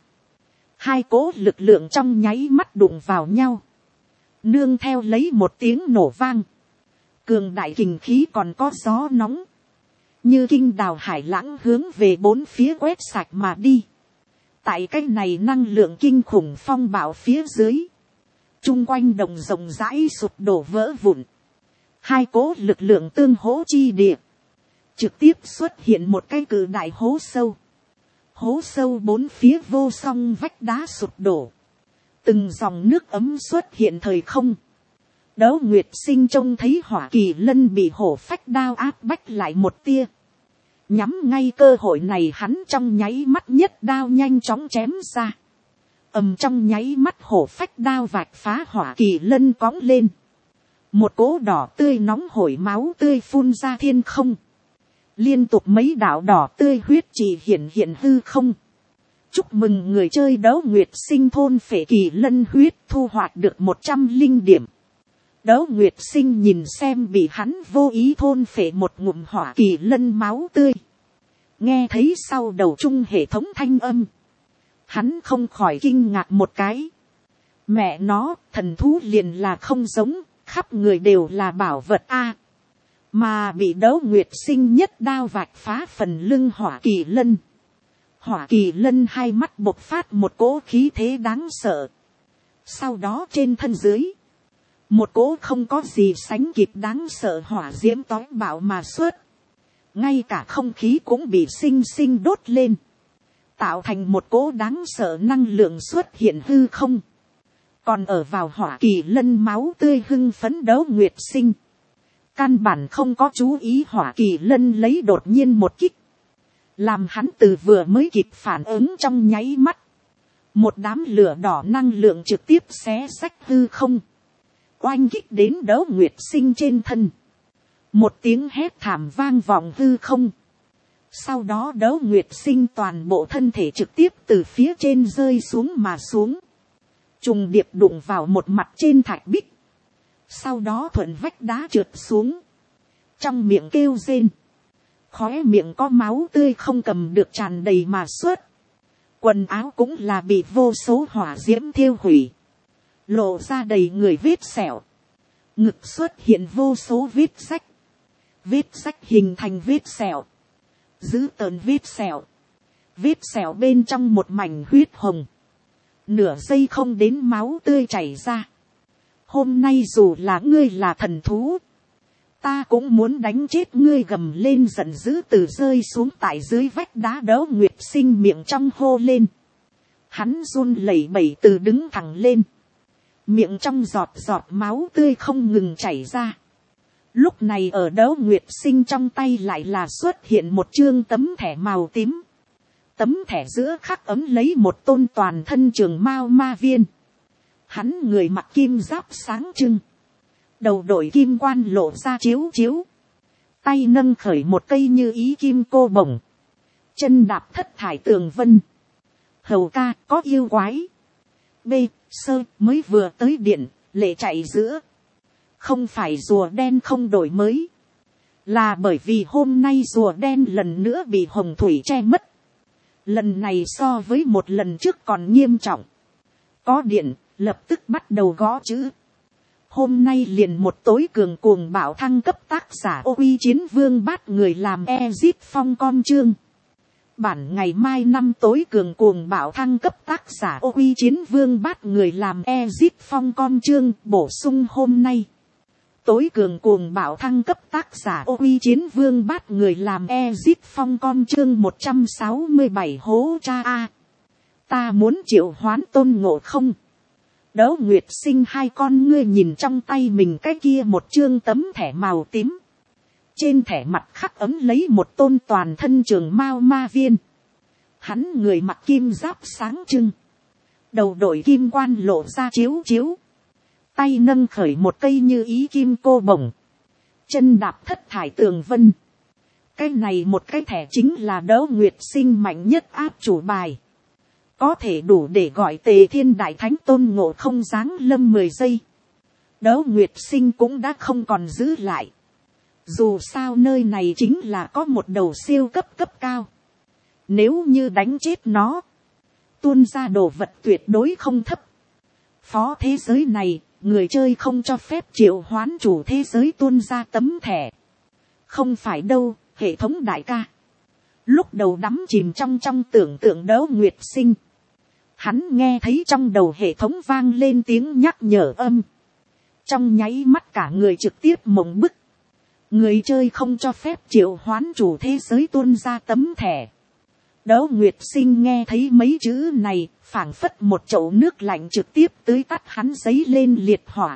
Hai cỗ lực lượng trong nháy mắt đụng vào nhau. Nương theo lấy một tiếng nổ vang. Cường đại kình khí còn có gió nóng. Như kinh đào hải lãng hướng về bốn phía quét sạch mà đi. Tại cái này năng lượng kinh khủng phong bạo phía dưới. Trung quanh đồng rộng rãi sụp đổ vỡ vụn. Hai cỗ lực lượng tương hỗ chi địa. Trực tiếp xuất hiện một cái cự đại hố sâu. Hố sâu bốn phía vô song vách đá sụp đổ. Từng dòng nước ấm xuất hiện thời không. Đấu Nguyệt Sinh trông thấy Hỏa Kỳ Lân bị hổ phách đao áp bách lại một tia. Nhắm ngay cơ hội này hắn trong nháy mắt nhất đao nhanh chóng chém ra. Ầm trong nháy mắt hổ phách đao vạch phá Hỏa Kỳ Lân cõng lên. Một cỗ đỏ tươi nóng hổi máu tươi phun ra thiên không. Liên tục mấy đạo đỏ tươi huyết chỉ hiện hiện hư không. Chúc mừng người chơi Đấu Nguyệt Sinh thôn phệ Kỳ Lân huyết thu hoạch được một trăm linh điểm. Đấu Nguyệt Sinh nhìn xem bị hắn vô ý thôn phệ một ngụm Hỏa Kỳ Lân máu tươi. Nghe thấy sau đầu trung hệ thống thanh âm. Hắn không khỏi kinh ngạc một cái. Mẹ nó, thần thú liền là không giống, khắp người đều là bảo vật a. Mà bị Đấu Nguyệt Sinh nhất đao vạch phá phần lưng Hỏa Kỳ Lân. Hỏa Kỳ Lân hai mắt bộc phát một cỗ khí thế đáng sợ. Sau đó trên thân dưới. Một cỗ không có gì sánh kịp đáng sợ hỏa diễm tói bạo mà xuất. Ngay cả không khí cũng bị sinh sinh đốt lên. Tạo thành một cỗ đáng sợ năng lượng xuất hiện hư không. Còn ở vào Hỏa Kỳ Lân máu tươi hưng phấn Đấu Nguyệt Sinh. Căn bản không có chú ý Hỏa Kỳ Lân lấy đột nhiên một kích. Làm hắn từ vừa mới kịp phản ứng trong nháy mắt. Một đám lửa đỏ năng lượng trực tiếp xé rách hư không. Oanh kích đến Đấu Nguyệt Sinh trên thân. Một tiếng hét thảm vang vọng hư không. Sau đó Đấu Nguyệt Sinh toàn bộ thân thể trực tiếp từ phía trên rơi xuống mà xuống. Trùng điệp đụng vào một mặt trên thạch bích. Sau đó thuận vách đá trượt xuống. Trong miệng kêu rên. Khóe miệng có máu tươi không cầm được tràn đầy mà xuất. Quần áo cũng là bị vô số hỏa diễm thiêu hủy. Lộ ra đầy người vết sẹo. Ngực xuất hiện vô số vết rách. Vết rách hình thành vết sẹo. Giữ tợn vết sẹo. Vết sẹo bên trong một mảnh huyết hồng. Nửa giây không đến máu tươi chảy ra. Hôm nay dù là ngươi là thần thú. Ta cũng muốn đánh chết ngươi gầm lên giận dữ từ rơi xuống tại dưới vách đá Đấu Nguyệt Sinh miệng trong hô lên. Hắn run lẩy bẩy từ đứng thẳng lên. Miệng trong giọt giọt máu tươi không ngừng chảy ra. Lúc này ở Đấu Nguyệt Sinh trong tay lại là xuất hiện một chương tấm thẻ màu tím. Tấm thẻ giữa khắc ấm lấy một tôn toàn thân trường mao ma viên. Hắn người mặc kim giáp sáng trưng. Đầu đội kim quan lộ ra chiếu chiếu. Tay nâng khởi một cây như ý kim cô bổng. Chân đạp thất thải tường vân. Hầu ca có yêu quái. B. Sơ mới vừa tới điện, lệ chạy giữa. Không phải rùa đen không đổi mới. Là bởi vì hôm nay rùa đen lần nữa bị hồng thủy che mất. Lần này so với một lần trước còn nghiêm trọng. Có điện, lập tức bắt đầu gõ chữ. Hôm nay liền một tối cường cuồng bạo thăng cấp, tác giả Ô Uy Chiến Vương Bát người làm Ezit Phong con chương. Bản ngày mai năm tối cường cuồng bạo thăng cấp, tác giả Ô Uy Chiến Vương Bát người làm Ezit Phong con chương. Bổ sung hôm nay. Tối cường cuồng bạo thăng cấp, tác giả Ô Uy Chiến Vương Bát người làm Ezit Phong con chương một trăm sáu mươi bảy. Hố cha a. Ta muốn triệu hoán Tôn Ngộ Không. Đỗ Nguyệt Sinh hai con ngươi nhìn trong tay mình cái kia một chương tấm thẻ màu tím. Trên thẻ mặt khắc ấm lấy một tôn toàn thân trường mao ma viên. Hắn người mặc kim giáp sáng trưng. Đầu đội kim quan lộ ra chiếu chiếu. Tay nâng khởi một cây như ý kim cô bổng. Chân đạp thất thải tường vân. Cái này một cái thẻ chính là Đỗ Nguyệt Sinh mạnh nhất áp chủ bài. Có thể đủ để gọi Tề Thiên Đại Thánh Tôn Ngộ Không giáng lâm mười giây. Đỗ Nguyệt Sinh cũng đã không còn giữ lại. Dù sao nơi này chính là có một đầu siêu cấp cấp cao. Nếu như đánh chết nó, tuôn ra đồ vật tuyệt đối không thấp. Phó thế giới này, người chơi không cho phép triệu hoán chủ thế giới tuôn ra tấm thẻ. Không phải đâu, hệ thống đại ca. Lúc đầu đắm chìm trong trong tưởng tượng Đỗ Nguyệt Sinh. Hắn nghe thấy trong đầu hệ thống vang lên tiếng nhắc nhở âm. Trong nháy mắt cả người trực tiếp mộng bức. Người chơi không cho phép triệu hoán chủ thế giới tuôn ra tấm thẻ. Đỗ Nguyệt Sinh nghe thấy mấy chữ này, phảng phất một chậu nước lạnh trực tiếp tưới tắt hắn giấy lên liệt hỏa.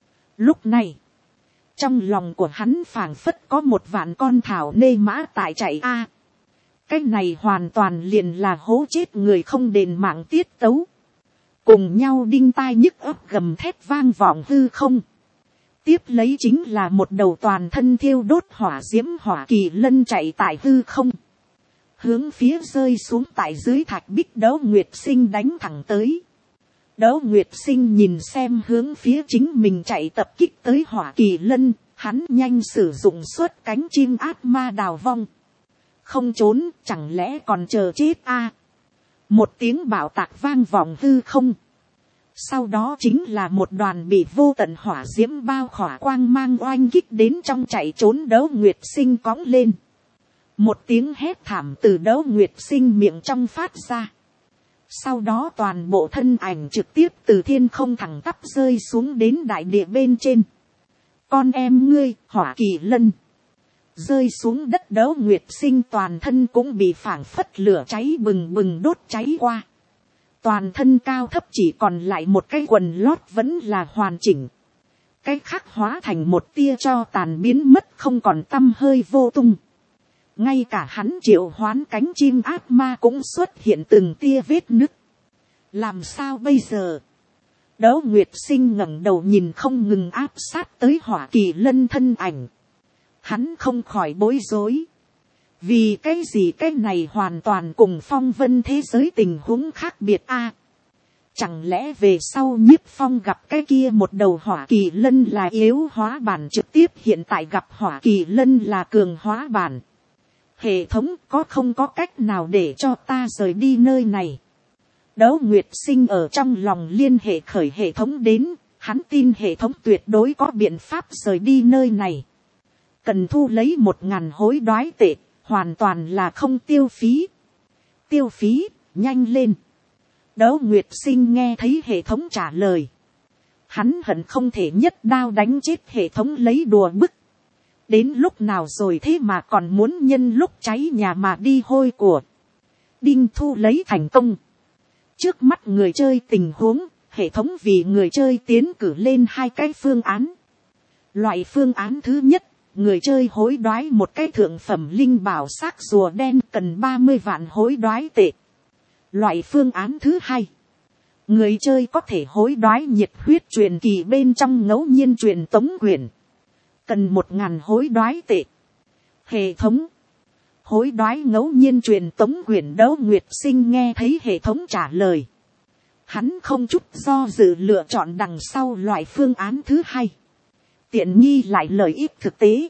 Lúc này, trong lòng của hắn phảng phất có một vạn con thảo nê mã tại chạy a. Cái này hoàn toàn liền là hố chết người không đền mạng tiết tấu. Cùng nhau đinh tai nhức ấp gầm thét vang vọng hư không. Tiếp lấy chính là một đầu toàn thân thiêu đốt hỏa diễm hỏa kỳ lân chạy tại hư không. Hướng phía rơi xuống tại dưới thạch bích Đỗ Nguyệt Sinh đánh thẳng tới. Đỗ Nguyệt Sinh nhìn xem hướng phía chính mình chạy tập kích tới hỏa kỳ lân. Hắn nhanh sử dụng xuất cánh chim ác ma đào vong. Không trốn, chẳng lẽ còn chờ chết a? Một tiếng bạo tạc vang vọng hư không. Sau đó chính là một đoàn bị vô tận hỏa diễm bao khỏa quang mang oanh kích đến trong chạy trốn Đỗ Nguyệt Sinh cõng lên. Một tiếng hét thảm từ Đỗ Nguyệt Sinh miệng trong phát ra. Sau đó toàn bộ thân ảnh trực tiếp từ thiên không thẳng tắp rơi xuống đến đại địa bên trên. Con em ngươi, hỏa kỳ lân. Rơi xuống đất Đỗ Nguyệt Sinh toàn thân cũng bị phảng phất lửa cháy bừng bừng đốt cháy qua. Toàn thân cao thấp chỉ còn lại một cái quần lót vẫn là hoàn chỉnh. Cái khác hóa thành một tia cho tàn biến mất không còn tăm hơi vô tung. Ngay cả hắn triệu hoán cánh chim ác ma cũng xuất hiện từng tia vết nứt. Làm sao bây giờ? Đỗ Nguyệt Sinh ngẩng đầu nhìn không ngừng áp sát tới hỏa kỳ lân thân ảnh. Hắn không khỏi bối rối. Vì cái gì cái này hoàn toàn cùng phong vân thế giới tình huống khác biệt a? Chẳng lẽ về sau Nhiếp Phong gặp cái kia một đầu hỏa kỳ lân là yếu hóa bản trực tiếp, hiện tại gặp hỏa kỳ lân là cường hóa bản. Hệ thống có không có cách nào để cho ta rời đi nơi này? Đỗ Nguyệt Sinh ở trong lòng liên hệ khởi hệ thống đến, hắn tin hệ thống tuyệt đối có biện pháp rời đi nơi này. Cần thu lấy một ngàn hối đoái tệ, hoàn toàn là không tiêu phí. Tiêu phí, nhanh lên. Đỗ Nguyệt Sinh nghe thấy hệ thống trả lời. Hắn hận không thể nhất đao đánh chết hệ thống lấy đùa bức. Đến lúc nào rồi thế mà còn muốn nhân lúc cháy nhà mà đi hôi của. Đinh thu lấy thành công. Trước mắt người chơi tình huống, hệ thống vì người chơi tiến cử lên hai cái phương án. Loại phương án thứ nhất, người chơi hối đoái một cái thượng phẩm linh bảo xác rùa đen cần ba mươi vạn hối đoái tệ. Loại phương án thứ hai, người chơi có thể hối đoái nhiệt huyết truyền kỳ bên trong ngẫu nhiên truyền tống quyển. Cần một ngàn hối đoái tệ. Hệ thống. Hối đoái ngẫu nhiên truyền tống quyển. Đỗ Nguyệt Sinh nghe thấy hệ thống trả lời. Hắn không chút do dự lựa chọn đằng sau loại phương án thứ hai. Tiện nghi lại lợi ích thực tế.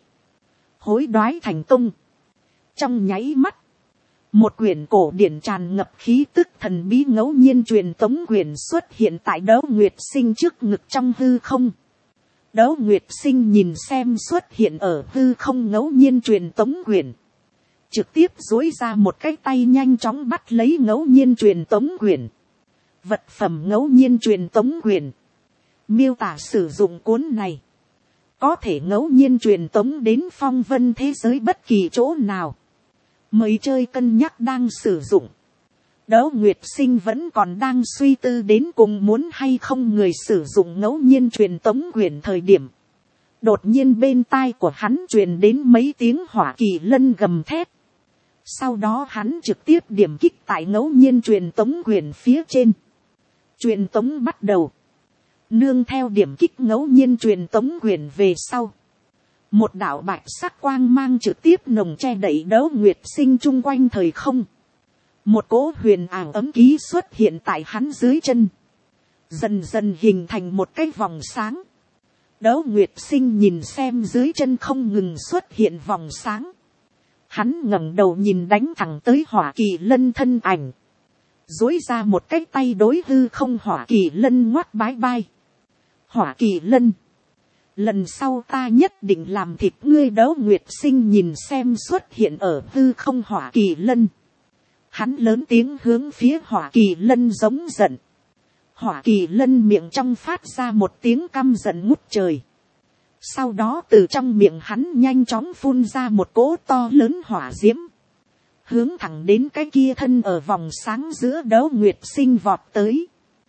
Hối đoái thành công. Trong nháy mắt, một quyển cổ điển tràn ngập khí tức thần bí ngẫu nhiên truyền tống quyển xuất hiện tại Đỗ Nguyệt Sinh trước ngực trong hư không. Đỗ Nguyệt Sinh nhìn xem xuất hiện ở hư không ngẫu nhiên truyền tống quyển. Trực tiếp duỗi ra một cái tay nhanh chóng bắt lấy ngẫu nhiên truyền tống quyển. Vật phẩm ngẫu nhiên truyền tống quyển. Miêu tả sử dụng cuốn này. Có thể ngẫu nhiên truyền tống đến phong vân thế giới bất kỳ chỗ nào. Mời chơi cân nhắc đang sử dụng. Đỗ Nguyệt Sinh vẫn còn đang suy tư đến cùng muốn hay không người sử dụng ngẫu nhiên truyền tống quyển thời điểm. Đột nhiên bên tai của hắn truyền đến mấy tiếng hỏa kỳ lân gầm thét. Sau đó hắn trực tiếp điểm kích tại ngẫu nhiên truyền tống quyển phía trên. Truyền tống bắt đầu. Nương theo điểm kích ngẫu nhiên truyền tống quyển về sau. Một đạo bạch sắc quang mang trực tiếp nồng che đậy Đỗ Nguyệt Sinh chung quanh thời không. Một cỗ huyền ảo ấm ký xuất hiện tại hắn dưới chân. Dần dần hình thành một cái vòng sáng. Đỗ Nguyệt Sinh nhìn xem dưới chân không ngừng xuất hiện vòng sáng. Hắn ngẩng đầu nhìn đánh thẳng tới hỏa kỳ lân thân ảnh. Dối ra một cái tay đối hư không hỏa kỳ lân ngoắt bái bai. Hỏa kỳ lân. Lần sau ta nhất định làm thịt ngươi. Đỗ Nguyệt Sinh nhìn xem xuất hiện ở hư không hỏa kỳ lân. Hắn lớn tiếng hướng phía hỏa kỳ lân giống giận. Hỏa kỳ lân miệng trong phát ra một tiếng căm giận ngút trời. Sau đó từ trong miệng hắn nhanh chóng phun ra một cỗ to lớn hỏa diễm. Hướng thẳng đến cái kia thân ở vòng sáng giữa Đỗ Nguyệt Sinh vọt tới.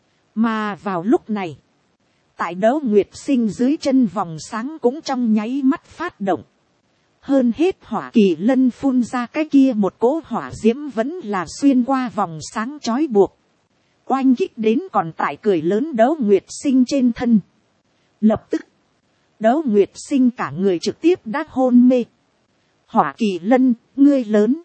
Mà vào lúc này. Tại Đỗ Nguyệt Sinh dưới chân vòng sáng cũng trong nháy mắt phát động. Hơn hết hỏa kỳ lân phun ra cái kia một cỗ hỏa diễm vẫn là xuyên qua vòng sáng trói buộc. Oanh kích đến còn tại cười lớn Đỗ Nguyệt Sinh trên thân. Lập tức. Đỗ Nguyệt Sinh cả người trực tiếp đã hôn mê. Hỏa kỳ lân, ngươi lớn.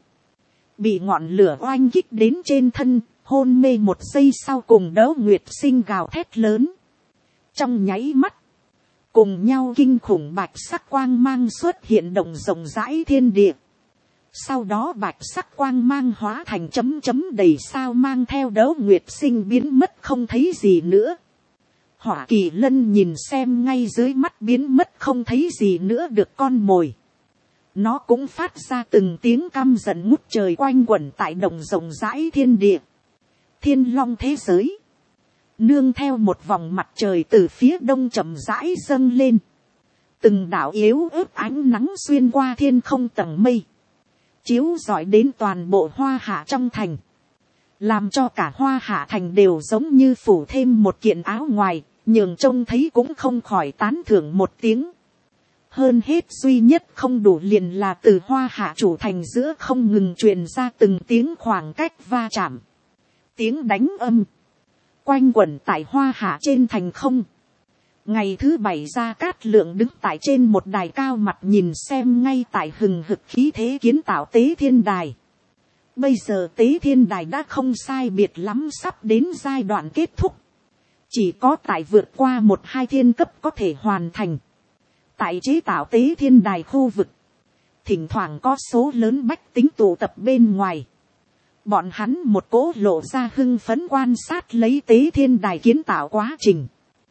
Bị ngọn lửa oanh kích đến trên thân, hôn mê một giây sau cùng Đỗ Nguyệt Sinh gào thét lớn. Trong nháy mắt. Cùng nhau kinh khủng bạch sắc quang mang xuất hiện động rộng rãi thiên địa. Sau đó bạch sắc quang mang hóa thành chấm chấm đầy sao mang theo Đỗ Nguyệt Sinh biến mất không thấy gì nữa. Hỏa kỳ lân nhìn xem ngay dưới mắt biến mất không thấy gì nữa được con mồi. Nó cũng phát ra từng tiếng căm giận ngút trời quanh quẩn tại đồng rộng rãi thiên địa. Thiên long thế giới. Nương theo một vòng mặt trời từ phía đông chậm rãi dâng lên. Từng đạo yếu ớt ánh nắng xuyên qua thiên không tầng mây. Chiếu rọi đến toàn bộ Hoa Hạ trong thành. Làm cho cả Hoa Hạ thành đều giống như phủ thêm một kiện áo ngoài. Nhường trông thấy cũng không khỏi tán thưởng một tiếng. Hơn hết duy nhất không đủ liền là từ Hoa Hạ chủ thành giữa không ngừng truyền ra từng tiếng khoảng cách va chạm. Tiếng đánh âm. Quanh quẩn tại Hoa Hạ trên thành không. Ngày thứ bảy Gia Cát Lượng đứng tại trên một đài cao mặt nhìn xem ngay tại hừng hực khí thế kiến tạo Tế Thiên Đài. Bây giờ Tế Thiên Đài đã không sai biệt lắm sắp đến giai đoạn kết thúc. Chỉ có tại vượt qua một hai thiên cấp có thể hoàn thành. Tại chế tạo Tế Thiên Đài khu vực. Thỉnh thoảng có số lớn bách tính tụ tập bên ngoài. Bọn hắn một cỗ lộ ra hưng phấn quan sát lấy Tế Thiên Đài kiến tạo quá trình.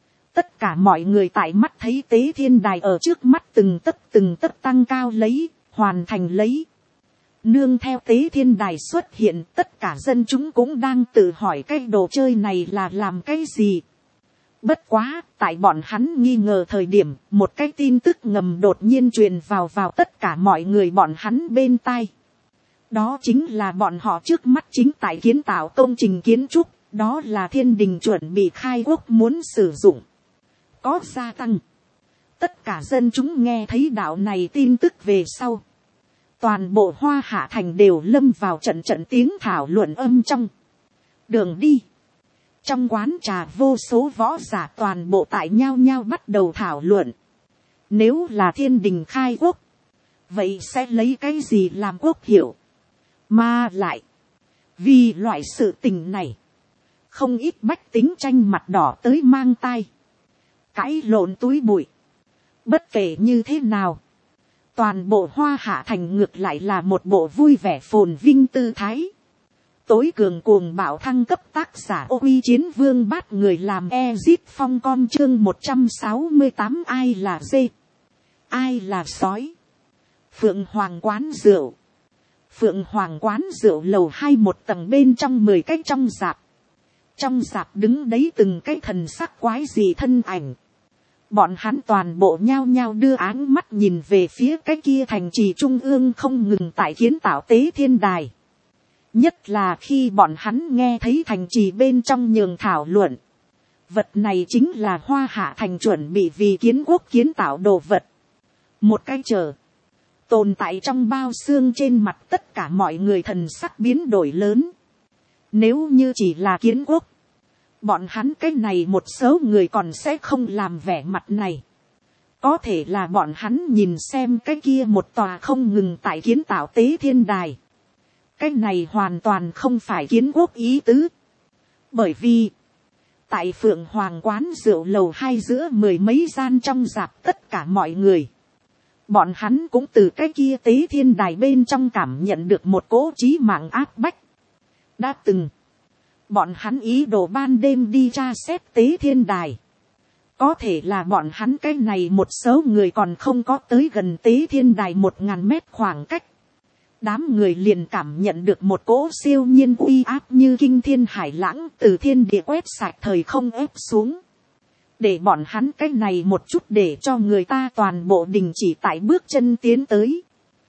Tất cả mọi người tại mắt thấy Tế Thiên Đài ở trước mắt từng tấc từng tấc tăng cao lấy, hoàn thành lấy. Nương theo Tế Thiên Đài xuất hiện, tất cả dân chúng cũng đang tự hỏi cái đồ chơi này là làm cái gì. Bất quá, tại bọn hắn nghi ngờ thời điểm, một cái tin tức ngầm đột nhiên truyền vào vào tất cả mọi người bọn hắn bên tai. Đó chính là bọn họ trước mắt chính tại kiến tạo công trình kiến trúc, đó là thiên đình chuẩn bị khai quốc muốn sử dụng. Có gia tăng. Tất cả dân chúng nghe thấy đạo này tin tức về sau. Toàn bộ Hoa Hạ thành đều lâm vào trận trận tiếng thảo luận âm trong. Đường đi. Trong quán trà vô số võ giả toàn bộ tại nhau nhau bắt đầu thảo luận. Nếu là thiên đình khai quốc. Vậy sẽ lấy cái gì làm quốc hiệu? Mà lại. Vì loại sự tình này. Không ít bách tính tranh mặt đỏ tới mang tai. Cãi lộn túi bụi. Bất kể như thế nào. Toàn bộ Hoa Hạ thành ngược lại là một bộ vui vẻ phồn vinh tư thái. tối cường cuồng bạo thăng cấp tác giả ô uy chiến vương bát người làm Ezit phong con chương một trăm sáu mươi tám ai là dê, ai là sói. Phượng Hoàng quán rượu. Phượng Hoàng quán rượu lầu hai một tầng bên trong mười cái trong rạp. Trong rạp đứng đấy từng cái thần sắc quái dị thân ảnh. Bọn hắn toàn bộ nhao nhao đưa áng mắt nhìn về phía cái kia thành trì trung ương không ngừng tại kiến tạo tế thiên đài. Nhất là khi bọn hắn nghe thấy thành trì bên trong nhường thảo luận. Vật này chính là Hoa Hạ thành chuẩn bị vì kiến quốc kiến tạo đồ vật. Một cái chờ. Tồn tại trong bao xương trên mặt tất cả mọi người thần sắc biến đổi lớn. Nếu như chỉ là kiến quốc. Bọn hắn cái này một số người còn sẽ không làm vẻ mặt này. Có thể là bọn hắn nhìn xem cái kia một tòa không ngừng tại kiến tạo tế thiên đài. Cái này hoàn toàn không phải kiến quốc ý tứ. Bởi vì, tại Phượng Hoàng quán rượu lầu hai giữa mười mấy gian trong rạp tất cả mọi người. Bọn hắn cũng từ cái kia tế thiên đài bên trong cảm nhận được một cỗ trí mạng áp bách. Đã từng, bọn hắn ý đồ ban đêm đi tra xét tế thiên đài. Có thể là bọn hắn cái này một số người còn không có tới gần tế thiên đài một ngàn mét khoảng cách. Đám người liền cảm nhận được một cỗ siêu nhiên uy áp như kinh thiên hải lãng từ thiên địa quét sạch thời không ép xuống. Để bọn hắn cái này một chút để cho người ta toàn bộ đình chỉ tại bước chân tiến tới.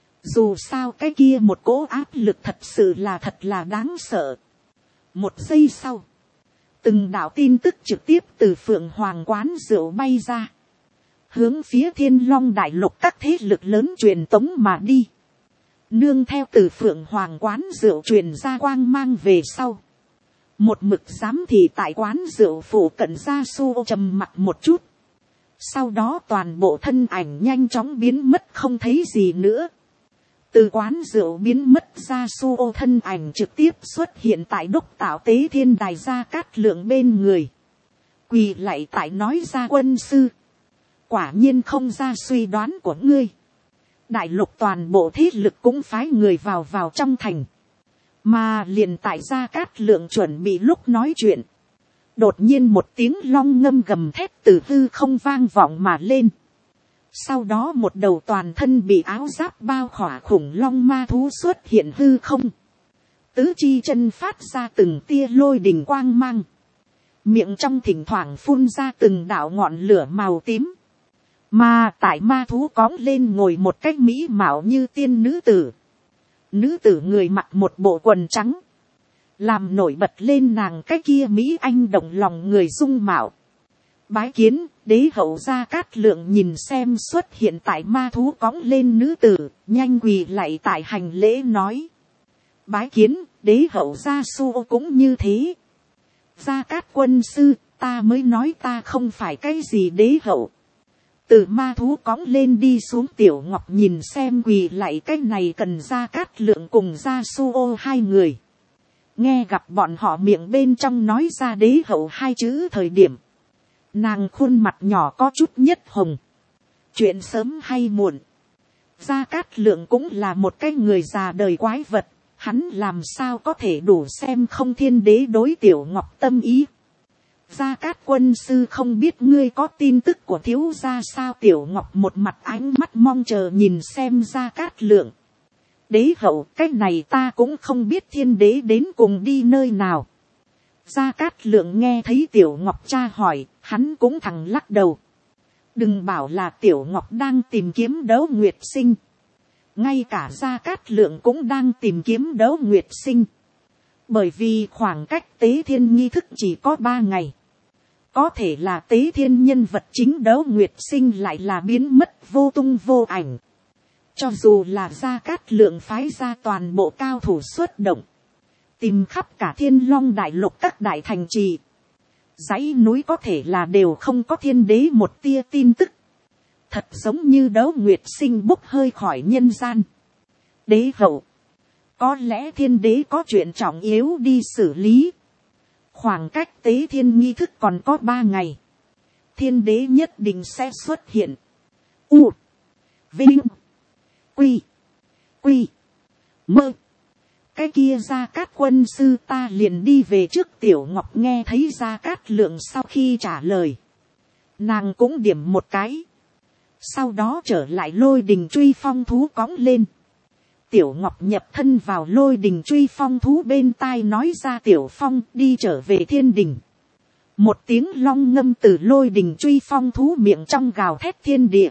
Dù sao cái kia một cỗ áp lực thật sự là thật là đáng sợ. Một giây sau, từng đạo tin tức trực tiếp từ Phượng Hoàng quán rượu bay ra. Hướng phía Thiên Long đại lục các thế lực lớn truyền tống mà đi. Nương theo từ Phượng Hoàng quán rượu truyền ra quang mang về sau. Một mực giám thị tại quán rượu phủ cận ra su trầm mặt một chút. Sau đó toàn bộ thân ảnh nhanh chóng biến mất không thấy gì nữa. Từ quán rượu biến mất ra su thân ảnh trực tiếp xuất hiện tại đốc tạo tế thiên đài Gia Cát Lượng bên người. Quỳ lạy tại nói ra quân sư. Quả nhiên không ra suy đoán của ngươi. Đại lục toàn bộ thế lực cũng phái người vào vào trong thành. Mà liền tại Gia Cát Lượng chuẩn bị lúc nói chuyện. Đột nhiên một tiếng long ngâm gầm thét từ hư không vang vọng mà lên. Sau đó một đầu toàn thân bị áo giáp bao khỏa khủng long ma thú xuất hiện hư không. Tứ chi chân phát ra từng tia lôi đình quang mang. Miệng trong thỉnh thoảng phun ra từng đạo ngọn lửa màu tím. Mà tại ma thú cõng lên ngồi một cách mỹ mạo như tiên nữ tử. Nữ tử người mặc một bộ quần trắng. Làm nổi bật lên nàng cái kia mỹ anh động lòng người dung mạo. Bái kiến, đế hậu Gia Cát Lượng nhìn xem xuất hiện tại ma thú cõng lên nữ tử, nhanh quỳ lạy tại hành lễ nói. Bái kiến, đế hậu Gia Su cũng như thế. Gia Cát quân sư, ta mới nói ta không phải cái gì đế hậu. Từ ma thú cõng lên đi xuống Tiểu Ngọc nhìn xem quỳ lạy cái này cần Gia Cát Lượng cùng Gia Su hai người. Nghe gặp bọn họ miệng bên trong nói ra đế hậu hai chữ thời điểm. Nàng khuôn mặt nhỏ có chút nhất hồng. Chuyện sớm hay muộn. Gia Cát Lượng cũng là một cái người già đời quái vật. Hắn làm sao có thể đủ xem không thiên đế đối Tiểu Ngọc tâm ý. Gia Cát quân sư không biết ngươi có tin tức của thiếu gia sao. Tiểu Ngọc một mặt ánh mắt mong chờ nhìn xem Gia Cát Lượng. Đế hậu, cái này ta cũng không biết thiên đế đến cùng đi nơi nào. Gia Cát Lượng nghe thấy Tiểu Ngọc tra hỏi, hắn cũng thẳng lắc đầu. Đừng bảo là Tiểu Ngọc đang tìm kiếm Đấu Nguyệt Sinh. Ngay cả Gia Cát Lượng cũng đang tìm kiếm Đấu Nguyệt Sinh. Bởi vì khoảng cách tế thiên nghi thức chỉ có ba ngày. Có thể là tế thiên nhân vật chính Đấu Nguyệt Sinh lại là biến mất vô tung vô ảnh. Cho dù là Gia Cát Lượng phái ra toàn bộ cao thủ xuất động. Tìm khắp cả Thiên Long đại lục các đại thành trì. Dãy núi có thể là đều không có thiên đế một tia tin tức. Thật giống như Đấu Nguyệt Sinh bốc hơi khỏi nhân gian. Đế hậu. Có lẽ thiên đế có chuyện trọng yếu đi xử lý. Khoảng cách tế thiên nghi thức còn có ba ngày. Thiên đế nhất định sẽ xuất hiện. U. Vinh. Quy. Quy. Mơ. cái kia Gia Cát quân sư ta liền đi về trước. Tiểu Ngọc nghe thấy Gia Cát Lượng sau khi trả lời, nàng cũng điểm một cái, sau đó trở lại lôi đình truy phong thú cõng lên. Tiểu Ngọc nhập thân vào lôi đình truy phong thú bên tai nói ra, Tiểu Phong đi trở về thiên đình. Một tiếng long ngâm từ lôi đình truy phong thú miệng trong gào thét thiên địa.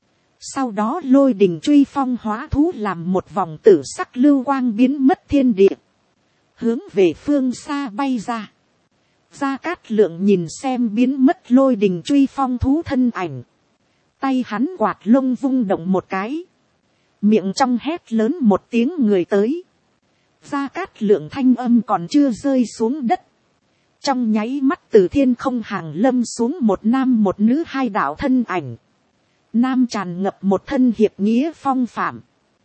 Sau đó lôi đình truy phong hóa thú làm một vòng tử sắc lưu quang biến mất thiên địa, hướng về phương xa bay ra. Gia Cát Lượng nhìn xem biến mất lôi đình truy phong thú thân ảnh, tay hắn quạt lông vung động một cái, miệng trong hét lớn một tiếng người tới. Gia Cát Lượng thanh âm còn chưa rơi xuống đất, trong nháy mắt từ thiên không hàng lâm xuống một nam một nữ hai đạo thân ảnh. Nam tràn ngập một thân hiệp nghĩa phong phạm,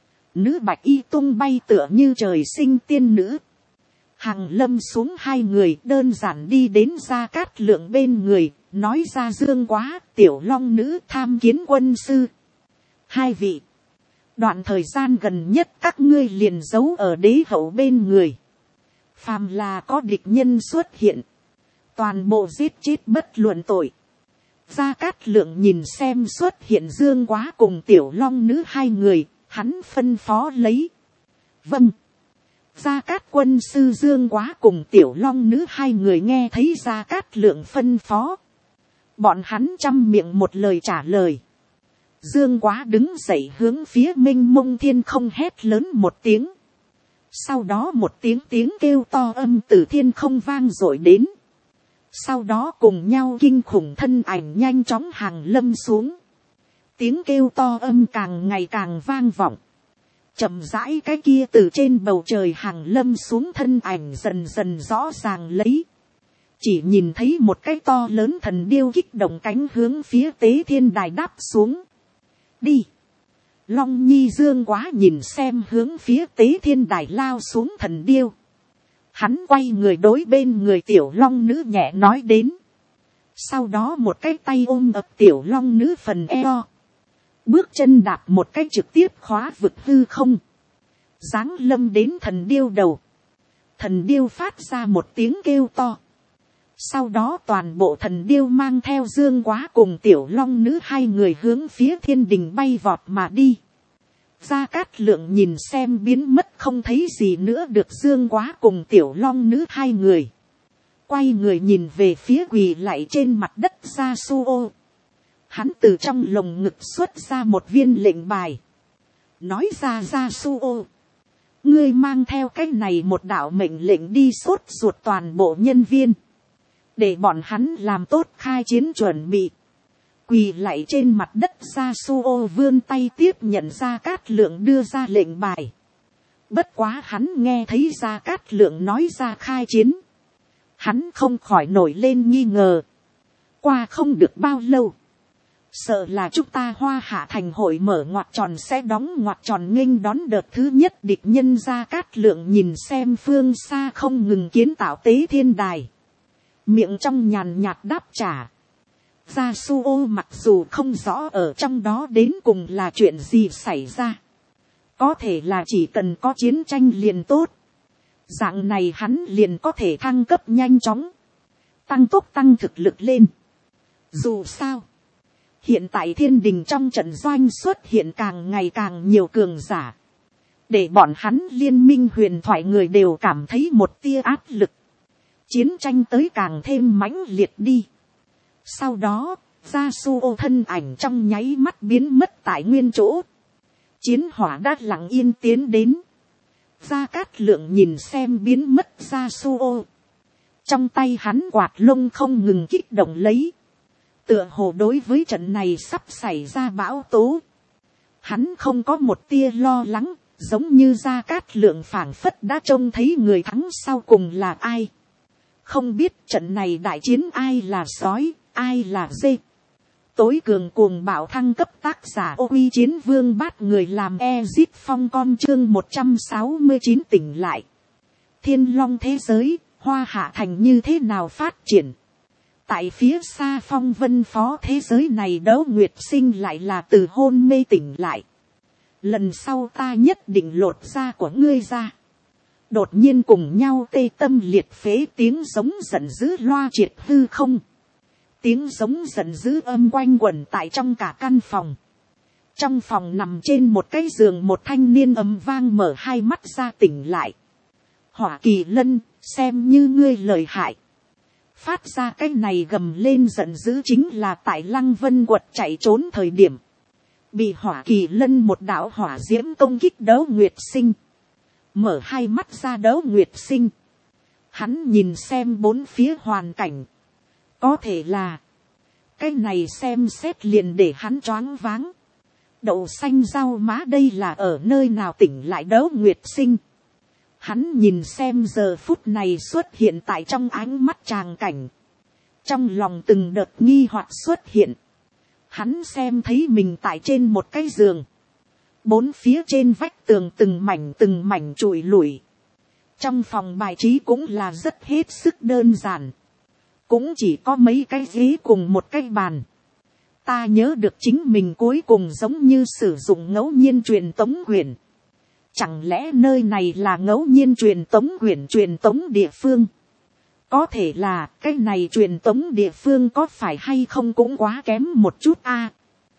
nữ bạch y tung bay tựa như trời sinh tiên nữ. Hàng lâm xuống hai người đơn giản đi đến Gia Cát Lượng bên người, nói ra, Dương Quá, Tiểu Long nữ tham kiến quân sư. Hai vị, đoạn thời gian gần nhất các ngươi liền giấu ở đế hậu bên người, phàm là có địch nhân xuất hiện, toàn bộ giết chết bất luận tội. Gia Cát Lượng nhìn xem xuất hiện Dương Quá cùng Tiểu Long nữ hai người, hắn phân phó lấy. Vâng. Gia Cát quân sư Dương Quá cùng Tiểu Long nữ hai người nghe thấy Gia Cát Lượng phân phó, bọn hắn chăm miệng một lời trả lời. Dương Quá đứng dậy hướng phía mênh mông thiên không hét lớn một tiếng. Sau đó một tiếng tiếng kêu to âm từ thiên không vang dội đến. Sau đó cùng nhau kinh khủng thân ảnh nhanh chóng hàng lâm xuống. Tiếng kêu to âm càng ngày càng vang vọng. Chậm rãi cái kia từ trên bầu trời hàng lâm xuống thân ảnh dần dần rõ ràng lấy. Chỉ nhìn thấy một cái to lớn thần điêu kích động cánh hướng phía tế thiên đài đáp xuống. Đi. Long Nhi Dương Quá nhìn xem hướng phía tế thiên đài lao xuống thần điêu. Hắn quay người đối bên người Tiểu Long nữ nhẹ nói đến. Sau đó một cái tay ôm ập Tiểu Long nữ phần eo. Bước chân đạp một cái trực tiếp khóa vực hư không. Giáng lâm đến thần điêu đầu. Thần điêu phát ra một tiếng kêu to. Sau đó toàn bộ thần điêu mang theo Dương Quá cùng Tiểu Long nữ hai người hướng phía thiên đình bay vọt mà đi. Gia Cát Lượng nhìn xem biến mất không thấy gì nữa được Dương Quá cùng Tiểu Long nữ hai người. Quay người nhìn về phía quỳ lạy trên mặt đất Gia Su Ô. Hắn từ trong lồng ngực xuất ra một viên lệnh bài. Nói ra, Gia Su Ô, ngươi mang theo cái này một đạo mệnh lệnh đi sốt ruột toàn bộ nhân viên, để bọn hắn làm tốt khai chiến chuẩn bị. Quỳ lạy trên mặt đất Gia Su Ô vươn tay tiếp nhận Gia Cát Lượng đưa ra lệnh bài. Bất quá hắn nghe thấy Gia Cát Lượng nói ra khai chiến, hắn không khỏi nổi lên nghi ngờ. Qua không được bao lâu, sợ là chúng ta Hoa Hạ thành hội mở ngoặc tròn sẽ đóng ngoặc tròn nghênh đón đợt thứ nhất địch nhân. Gia Cát Lượng nhìn xem phương xa không ngừng kiến tạo tế thiên đài, miệng trong nhàn nhạt đáp trả. Gia Su Ô mặc dù không rõ ở trong đó đến cùng là chuyện gì xảy ra, có thể là chỉ cần có chiến tranh liền tốt, dạng này hắn liền có thể thăng cấp nhanh chóng, tăng tốc tăng thực lực lên. Dù sao, hiện tại thiên đình trong trận doanh xuất hiện càng ngày càng nhiều cường giả, để bọn hắn liên minh huyền thoại người đều cảm thấy một tia áp lực, chiến tranh tới càng thêm mãnh liệt đi. Sau đó, Gia Su Ô thân ảnh trong nháy mắt biến mất tại nguyên chỗ. Chiến hỏa đã lặng yên tiến đến. Gia Cát Lượng nhìn xem biến mất Gia Su Ô. Trong tay hắn quạt lông không ngừng kích động lấy. Tựa hồ đối với trận này sắp xảy ra bão tố, hắn không có một tia lo lắng, giống như Gia Cát Lượng phảng phất đã trông thấy người thắng sau cùng là ai. Không biết trận này đại chiến ai là sói, ai là dê. Tối cường cuồng bạo thăng cấp tác giả Ô Uy Chiến Vương Bát người làm Ezit Phong con chương một trăm sáu mươi chín tỉnh lại. Thiên Long thế giới, Hoa Hạ thành như thế nào phát triển? Tại phía xa phong vân phó thế giới này Đấu Nguyệt Sinh lại là từ hôn mê tỉnh lại. Lần sau ta nhất định lột da của ngươi ra. đột nhiên cùng nhau tê tâm liệt phế tiếng giống giận dữ loa triệt hư không. Tiếng giống giận dữ âm quanh quẩn tại trong cả căn phòng. Trong phòng nằm trên một cái giường một thanh niên ầm vang mở hai mắt ra tỉnh lại. Hỏa Kỳ Lân, xem như ngươi lợi hại. Phát ra cái này gầm lên giận dữ chính là tại Lăng Vân Quật chạy trốn thời điểm. Bị Hỏa Kỳ Lân một đạo hỏa diễm công kích Đấu Nguyệt Sinh. Mở hai mắt ra Đấu Nguyệt Sinh. Hắn nhìn xem bốn phía hoàn cảnh. Có thể là. Cái này xem xét liền để hắn choáng váng. Đậu xanh rau má đây là ở nơi nào tỉnh lại Đấu Nguyệt Sinh. Hắn nhìn xem giờ phút này xuất hiện tại trong ánh mắt tràng cảnh. Trong lòng từng đợt nghi hoặc xuất hiện. Hắn xem thấy mình tại trên một cái giường. Bốn phía trên vách tường từng mảnh từng mảnh trụi lủi. Trong phòng bài trí cũng là rất hết sức đơn giản. Cũng chỉ có mấy cái ghế cùng một cái bàn. Ta nhớ được chính mình cuối cùng giống như sử dụng ngẫu nhiên truyền tống quyển. Chẳng lẽ nơi này là ngẫu nhiên truyền tống quyển truyền tống địa phương? Có thể là cái này truyền tống địa phương có phải hay không cũng quá kém một chút a.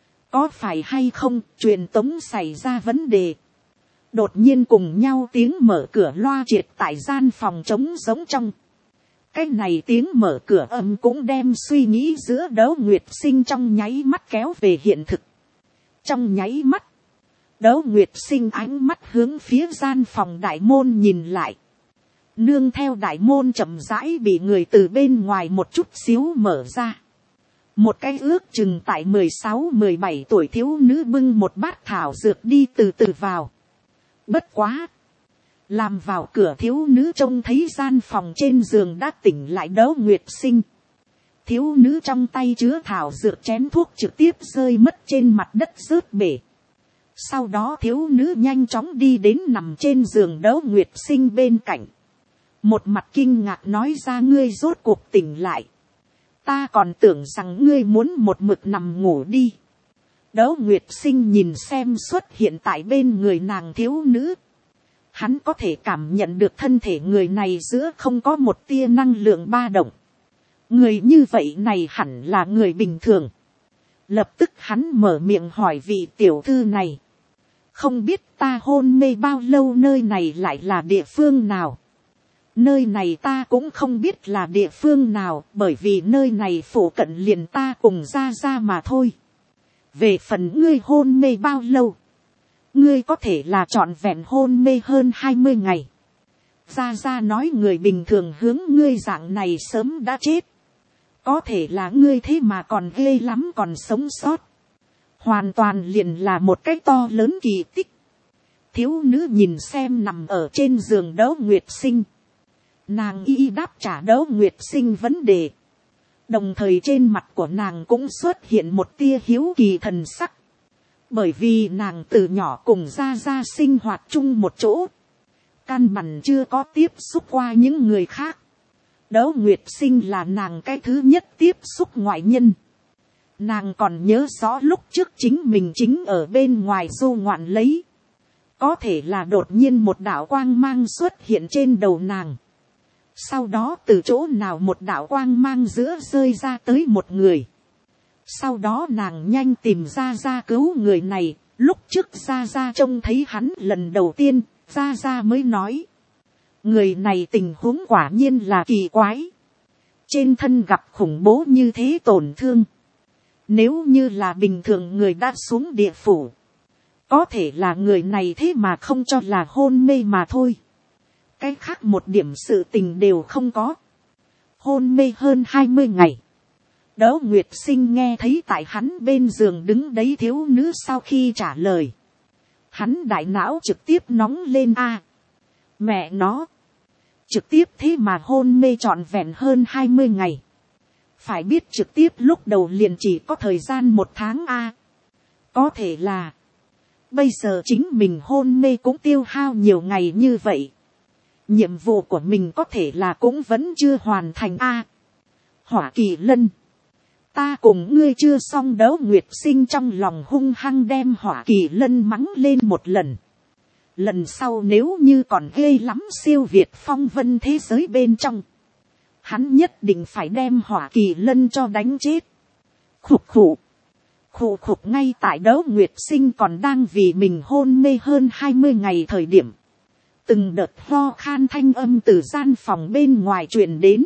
Có phải hay không truyền tống xảy ra vấn đề. Đột nhiên cùng nhau tiếng mở cửa loa triệt tại gian phòng trống giống trong. Cái này tiếng mở cửa âm cũng đem suy nghĩ giữa Đấu Nguyệt Sinh trong nháy mắt kéo về hiện thực. Trong nháy mắt. Đấu Nguyệt Sinh ánh mắt hướng phía gian phòng đại môn nhìn lại. Nương theo đại môn chậm rãi bị người từ bên ngoài một chút xíu mở ra. Một cái ước chừng tại mười sáu mười bảy tuổi thiếu nữ bưng một bát thảo dược đi từ từ vào. Bất quá. Làm vào cửa thiếu nữ trông thấy gian phòng trên giường đã tỉnh lại Đấu Nguyệt Sinh. Thiếu nữ trong tay chứa thảo dược chén thuốc trực tiếp rơi mất trên mặt đất rớt bể. Sau đó thiếu nữ nhanh chóng đi đến nằm trên giường Đấu Nguyệt Sinh bên cạnh. Một mặt kinh ngạc nói ra ngươi rốt cuộc tỉnh lại. Ta còn tưởng rằng ngươi muốn một mực nằm ngủ đi. Đấu Nguyệt Sinh nhìn xem xuất hiện tại bên người nàng thiếu nữ. Hắn có thể cảm nhận được thân thể người này giữa không có một tia năng lượng ba động. Người như vậy này hẳn là người bình thường. Lập tức hắn mở miệng hỏi vị tiểu thư này. Không biết ta hôn mê bao lâu nơi này lại là địa phương nào. Nơi này ta cũng không biết là địa phương nào bởi vì nơi này phủ cận liền ta cùng ra ra mà thôi. Về phần ngươi hôn mê bao lâu. Ngươi có thể là trọn vẹn hôn mê hơn hai mươi ngày. Ra ra nói người bình thường hướng ngươi dạng này sớm đã chết. Có thể là ngươi thế mà còn ghê lắm còn sống sót. Hoàn toàn liền là một cái to lớn kỳ tích. Thiếu nữ nhìn xem nằm ở trên giường Đấu Nguyệt Sinh. Nàng y đáp trả Đấu Nguyệt Sinh vấn đề. Đồng thời trên mặt của nàng cũng xuất hiện một tia hiếu kỳ thần sắc. Bởi vì nàng từ nhỏ cùng ra ra sinh hoạt chung một chỗ. Căn bản chưa có tiếp xúc qua những người khác. Đấu Nguyệt Sinh là nàng cái thứ nhất tiếp xúc ngoại nhân. Nàng còn nhớ rõ lúc trước chính mình chính ở bên ngoài du ngoạn lấy. Có thể là đột nhiên một đạo quang mang xuất hiện trên đầu nàng. Sau đó từ chỗ nào một đạo quang mang giữa rơi ra tới một người. Sau đó nàng nhanh tìm ra ra cứu người này. Lúc trước ra ra trông thấy hắn lần đầu tiên, ra ra mới nói. Người này tình huống quả nhiên là kỳ quái. Trên thân gặp khủng bố như thế tổn thương. Nếu như là bình thường người đã xuống địa phủ. Có thể là người này thế mà không cho là hôn mê mà thôi. Cái khác một điểm sự tình đều không có. Hôn mê hơn hai mươi ngày. Đấu Nguyệt Sinh nghe thấy tại hắn bên giường đứng đấy thiếu nữ sau khi trả lời. Hắn đại não trực tiếp nóng lên a. Mẹ nó. Trực tiếp thế mà hôn mê trọn vẹn hơn hai mươi ngày. Phải biết trực tiếp lúc đầu liền chỉ có thời gian một tháng a. Có thể là. Bây giờ chính mình hôn mê cũng tiêu hao nhiều ngày như vậy. Nhiệm vụ của mình có thể là cũng vẫn chưa hoàn thành a. Hỏa Kỳ Lân. Ta cùng ngươi chưa xong. Đấu Nguyệt Sinh trong lòng hung hăng đem Hỏa Kỳ Lân mắng lên một lần. Lần sau nếu như còn ghê lắm siêu việt phong vân thế giới bên trong, hắn nhất định phải đem hỏa kỳ lân cho đánh chết. Khục khụ. Khụ khục ngay tại Đấu Nguyệt Sinh còn đang vì mình hôn mê hơn hai mươi ngày thời điểm. Từng đợt ho khan thanh âm từ gian phòng bên ngoài truyền đến.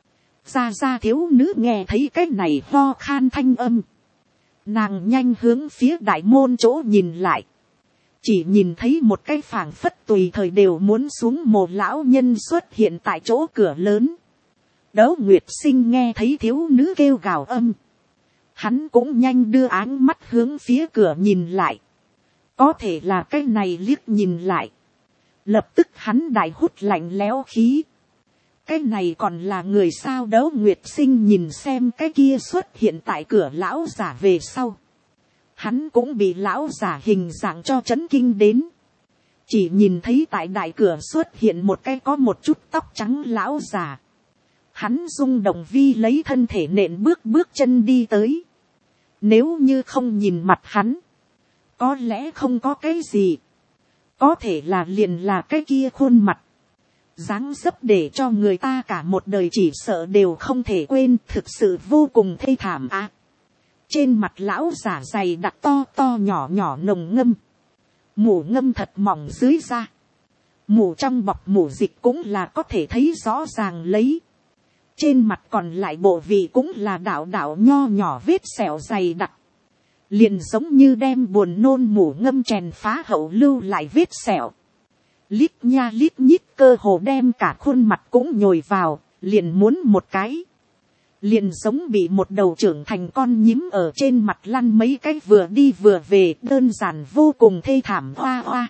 Ra ra thiếu nữ nghe thấy cái này ho khan thanh âm. Nàng nhanh hướng phía đại môn chỗ nhìn lại. Chỉ nhìn thấy một cái phảng phất tùy thời đều muốn xuống một lão nhân xuất hiện tại chỗ cửa lớn. Đấu Nguyệt Sinh nghe thấy thiếu nữ kêu gào âm. Hắn cũng nhanh đưa áng mắt hướng phía cửa nhìn lại. Có thể là cái này liếc nhìn lại. Lập tức hắn đại hút lạnh lẽo khí. Cái này còn là người sao? Đấu Nguyệt Sinh nhìn xem cái kia xuất hiện tại cửa lão giả về sau. Hắn cũng bị lão giả hình dạng cho chấn kinh đến. Chỉ nhìn thấy tại đại cửa xuất hiện một cái có một chút tóc trắng lão giả. Hắn rung động vi lấy thân thể nện bước bước chân đi tới. Nếu như không nhìn mặt hắn, có lẽ không có cái gì. Có thể là liền là cái kia khuôn mặt. Dáng dấp để cho người ta cả một đời chỉ sợ đều không thể quên, thực sự vô cùng thê thảm á. À, trên mặt lão giả dày đặc to to nhỏ nhỏ nồng ngâm. Mủ ngâm thật mỏng dưới da. Mủ trong bọc mủ dịch cũng là có thể thấy rõ ràng lấy. Trên mặt còn lại bộ vị cũng là đạo đạo nho nhỏ vết sẹo dày đặc. Liền giống như đem buồn nôn mủ ngâm chèn phá hậu lưu lại vết sẹo. Lít nha lít nhít cơ hồ đem cả khuôn mặt cũng nhồi vào, liền muốn một cái. Liền giống bị một đầu trưởng thành con nhím ở trên mặt lăn mấy cái vừa đi vừa về, đơn giản vô cùng thê thảm. Hoa hoa.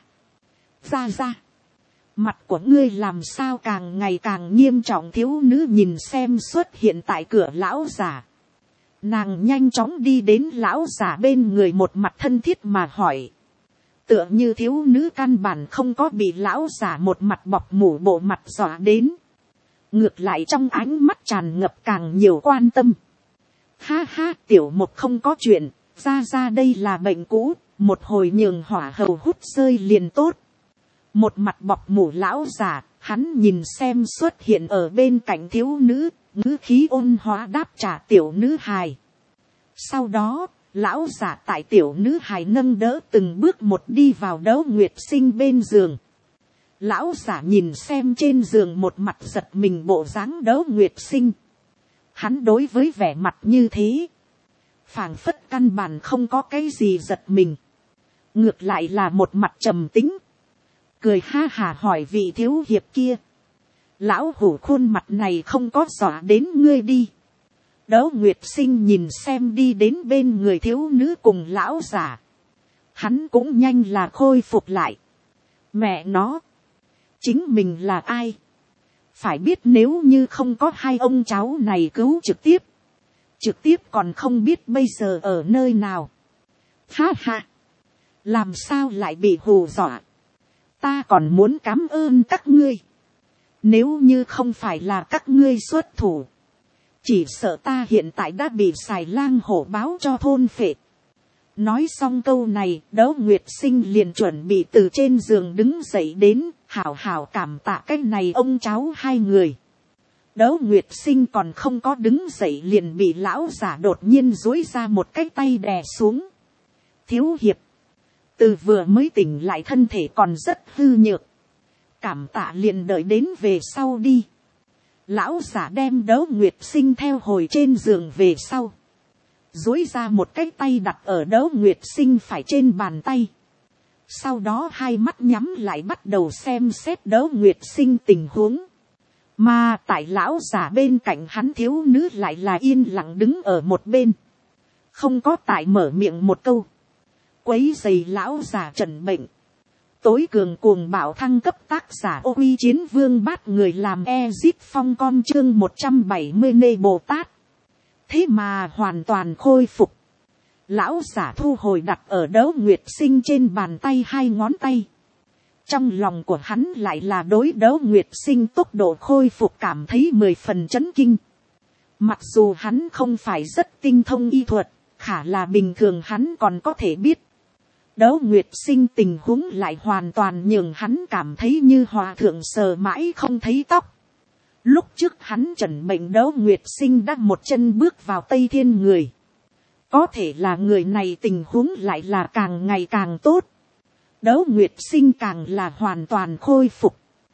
Ra ra. Mặt của ngươi làm sao càng ngày càng nghiêm trọng? Thiếu nữ nhìn xem xuất hiện tại cửa lão giả. Nàng nhanh chóng đi đến lão giả bên người, một mặt thân thiết mà hỏi. Tựa như thiếu nữ căn bản không có bị lão giả một mặt bọc mủ bộ mặt dọa đến. Ngược lại trong ánh mắt tràn ngập càng nhiều quan tâm. Ha ha, tiểu một không có chuyện, ra ra đây là bệnh cũ, một hồi nhường hỏa hầu hút rơi liền tốt. Một mặt bọc mủ lão giả, hắn nhìn xem xuất hiện ở bên cạnh thiếu nữ, ngữ khí ôn hóa đáp trả tiểu nữ hài. Sau đó, lão giả tại tiểu nữ hài nâng đỡ từng bước một đi vào Đấu Nguyệt Sinh bên giường. Lão giả nhìn xem trên giường một mặt giật mình bộ dáng Đấu Nguyệt Sinh. Hắn đối với vẻ mặt như thế, phảng phất căn bản không có cái gì giật mình. Ngược lại là một mặt trầm tính. Cười ha hả hỏi vị thiếu hiệp kia. Lão hủ khuôn mặt này không có dọa đến ngươi đi. Đấu Nguyệt Sinh nhìn xem đi đến bên người thiếu nữ cùng lão giả. Hắn cũng nhanh là khôi phục lại. Mẹ nó. Chính mình là ai? Phải biết nếu như không có hai ông cháu này cứu trực tiếp. Trực tiếp còn không biết bây giờ ở nơi nào. Ha ha. Làm sao lại bị hù dọa? Ta còn muốn cảm ơn các ngươi. Nếu như không phải là các ngươi xuất thủ, chỉ sợ ta hiện tại đã bị xài lang hổ báo cho thôn phệ. Nói xong câu này, Đấu Nguyệt Sinh liền chuẩn bị từ trên giường đứng dậy đến, hảo hảo cảm tạ cái này ông cháu hai người. Đấu Nguyệt Sinh còn không có đứng dậy liền bị lão giả đột nhiên duỗi ra một cái tay đè xuống. Thiếu hiệp, từ vừa mới tỉnh lại thân thể còn rất hư nhược. Cảm tạ liền đợi đến về sau đi. Lão giả đem Đấu Nguyệt Sinh theo hồi trên giường về sau. Duỗi ra một cái tay đặt ở Đấu Nguyệt Sinh phải trên bàn tay. Sau đó hai mắt nhắm lại bắt đầu xem xét Đấu Nguyệt Sinh tình huống. Mà tại lão giả bên cạnh hắn thiếu nữ lại là yên lặng đứng ở một bên. Không có tại mở miệng một câu. Quấy giày lão giả trần bệnh. Tối cường cuồng bạo thăng cấp tác giả Ô Uy Chiến Vương Bát người làm Ezit Phong con chương một trăm bảy mươi nê Bồ Tát. Thế mà hoàn toàn khôi phục. Lão giả thu hồi đặt ở Đấu Nguyệt Sinh trên bàn tay hai ngón tay. Trong lòng của hắn lại là đối Đấu Nguyệt Sinh tốc độ khôi phục cảm thấy mười phần chấn kinh. Mặc dù hắn không phải rất tinh thông y thuật, khả là bình thường hắn còn có thể biết. Đỗ Nguyệt Sinh tình huống lại hoàn toàn nhường hắn cảm thấy như hòa thượng sờ mãi không thấy tóc. Lúc trước hắn trần mệnh Đỗ Nguyệt Sinh đã một chân bước vào Tây Thiên người. Có thể là người này tình huống lại là càng ngày càng tốt. Đỗ Nguyệt Sinh càng là hoàn toàn khôi phục.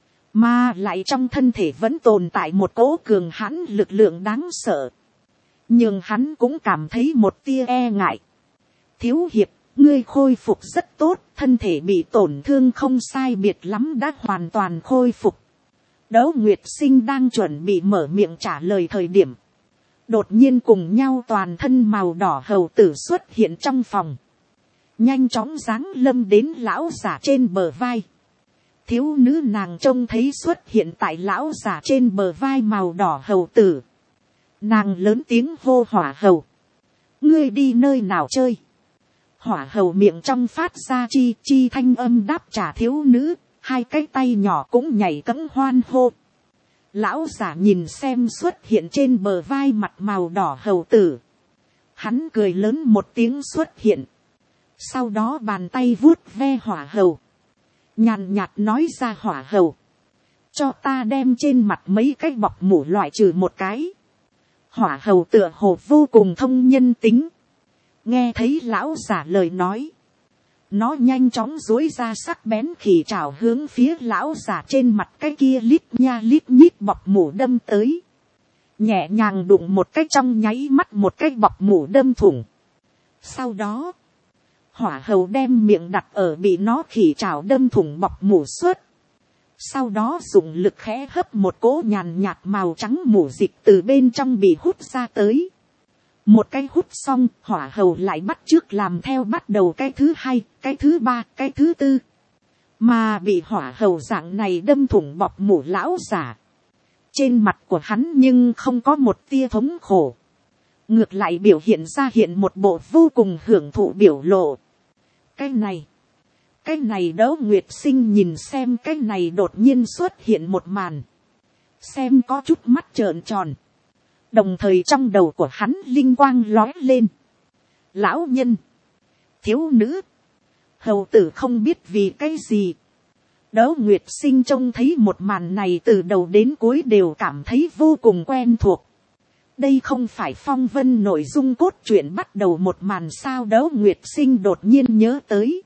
Mà lại trong thân thể vẫn tồn tại một cỗ cường hãn lực lượng đáng sợ. Nhưng hắn cũng cảm thấy một tia e ngại. Thiếu hiệp, ngươi khôi phục rất tốt, thân thể bị tổn thương không sai biệt lắm đã hoàn toàn khôi phục. Đỗ Nguyệt Sinh đang chuẩn bị mở miệng trả lời thời điểm. Đột nhiên cùng nhau toàn thân màu đỏ hầu tử xuất hiện trong phòng. Nhanh chóng giáng lâm đến lão giả trên bờ vai. Thiếu nữ nàng trông thấy xuất hiện tại lão giả trên bờ vai màu đỏ hầu tử. Nàng lớn tiếng hô Hỏa Hầu. Ngươi đi nơi nào chơi? Hỏa Hầu miệng trong phát ra chi chi thanh âm đáp trả thiếu nữ. Hai cái tay nhỏ cũng nhảy cẫng hoan hô. Lão giả nhìn xem xuất hiện trên bờ vai mặt màu đỏ hầu tử. Hắn cười lớn một tiếng xuất hiện. Sau đó bàn tay vuốt ve Hỏa Hầu. Nhàn nhạt nói ra Hỏa Hầu. Cho ta đem trên mặt mấy cái bọc mủ loại trừ một cái. Hỏa Hầu tựa hồ vô cùng thông nhân tính. Nghe thấy lão giả lời nói. Nó nhanh chóng duỗi ra sắc bén khỉ trảo hướng phía lão giả trên mặt cái kia lít nha lít nhít bọc mủ đâm tới. Nhẹ nhàng đụng một cái trong nháy mắt một cái bọc mủ đâm thủng. Sau đó, Hỏa Hầu đem miệng đặt ở bị nó khỉ trảo đâm thủng bọc mủ suốt. Sau đó dùng lực khẽ hấp một cỗ nhàn nhạt màu trắng mủ dịch từ bên trong bị hút ra tới. Một cái hút xong, Hỏa Hầu lại bắt chước làm theo bắt đầu cái thứ hai, cái thứ ba, cái thứ tư. Mà bị Hỏa Hầu dạng này đâm thủng bọc mủ lão giả. Trên mặt của hắn nhưng không có một tia thống khổ. Ngược lại biểu hiện ra hiện một bộ vô cùng hưởng thụ biểu lộ. Cái này, cái này Đỗ Nguyệt Sinh nhìn xem cái này đột nhiên xuất hiện một màn. Xem có chút mắt trợn tròn. Đồng thời trong đầu của hắn linh quang lóe lên. Lão nhân, thiếu nữ, hầu tử không biết vì cái gì. Đỗ Nguyệt Sinh trông thấy một màn này từ đầu đến cuối đều cảm thấy vô cùng quen thuộc. Đây không phải phong vân nội dung cốt truyện bắt đầu một màn sao? Đỗ Nguyệt Sinh đột nhiên nhớ tới.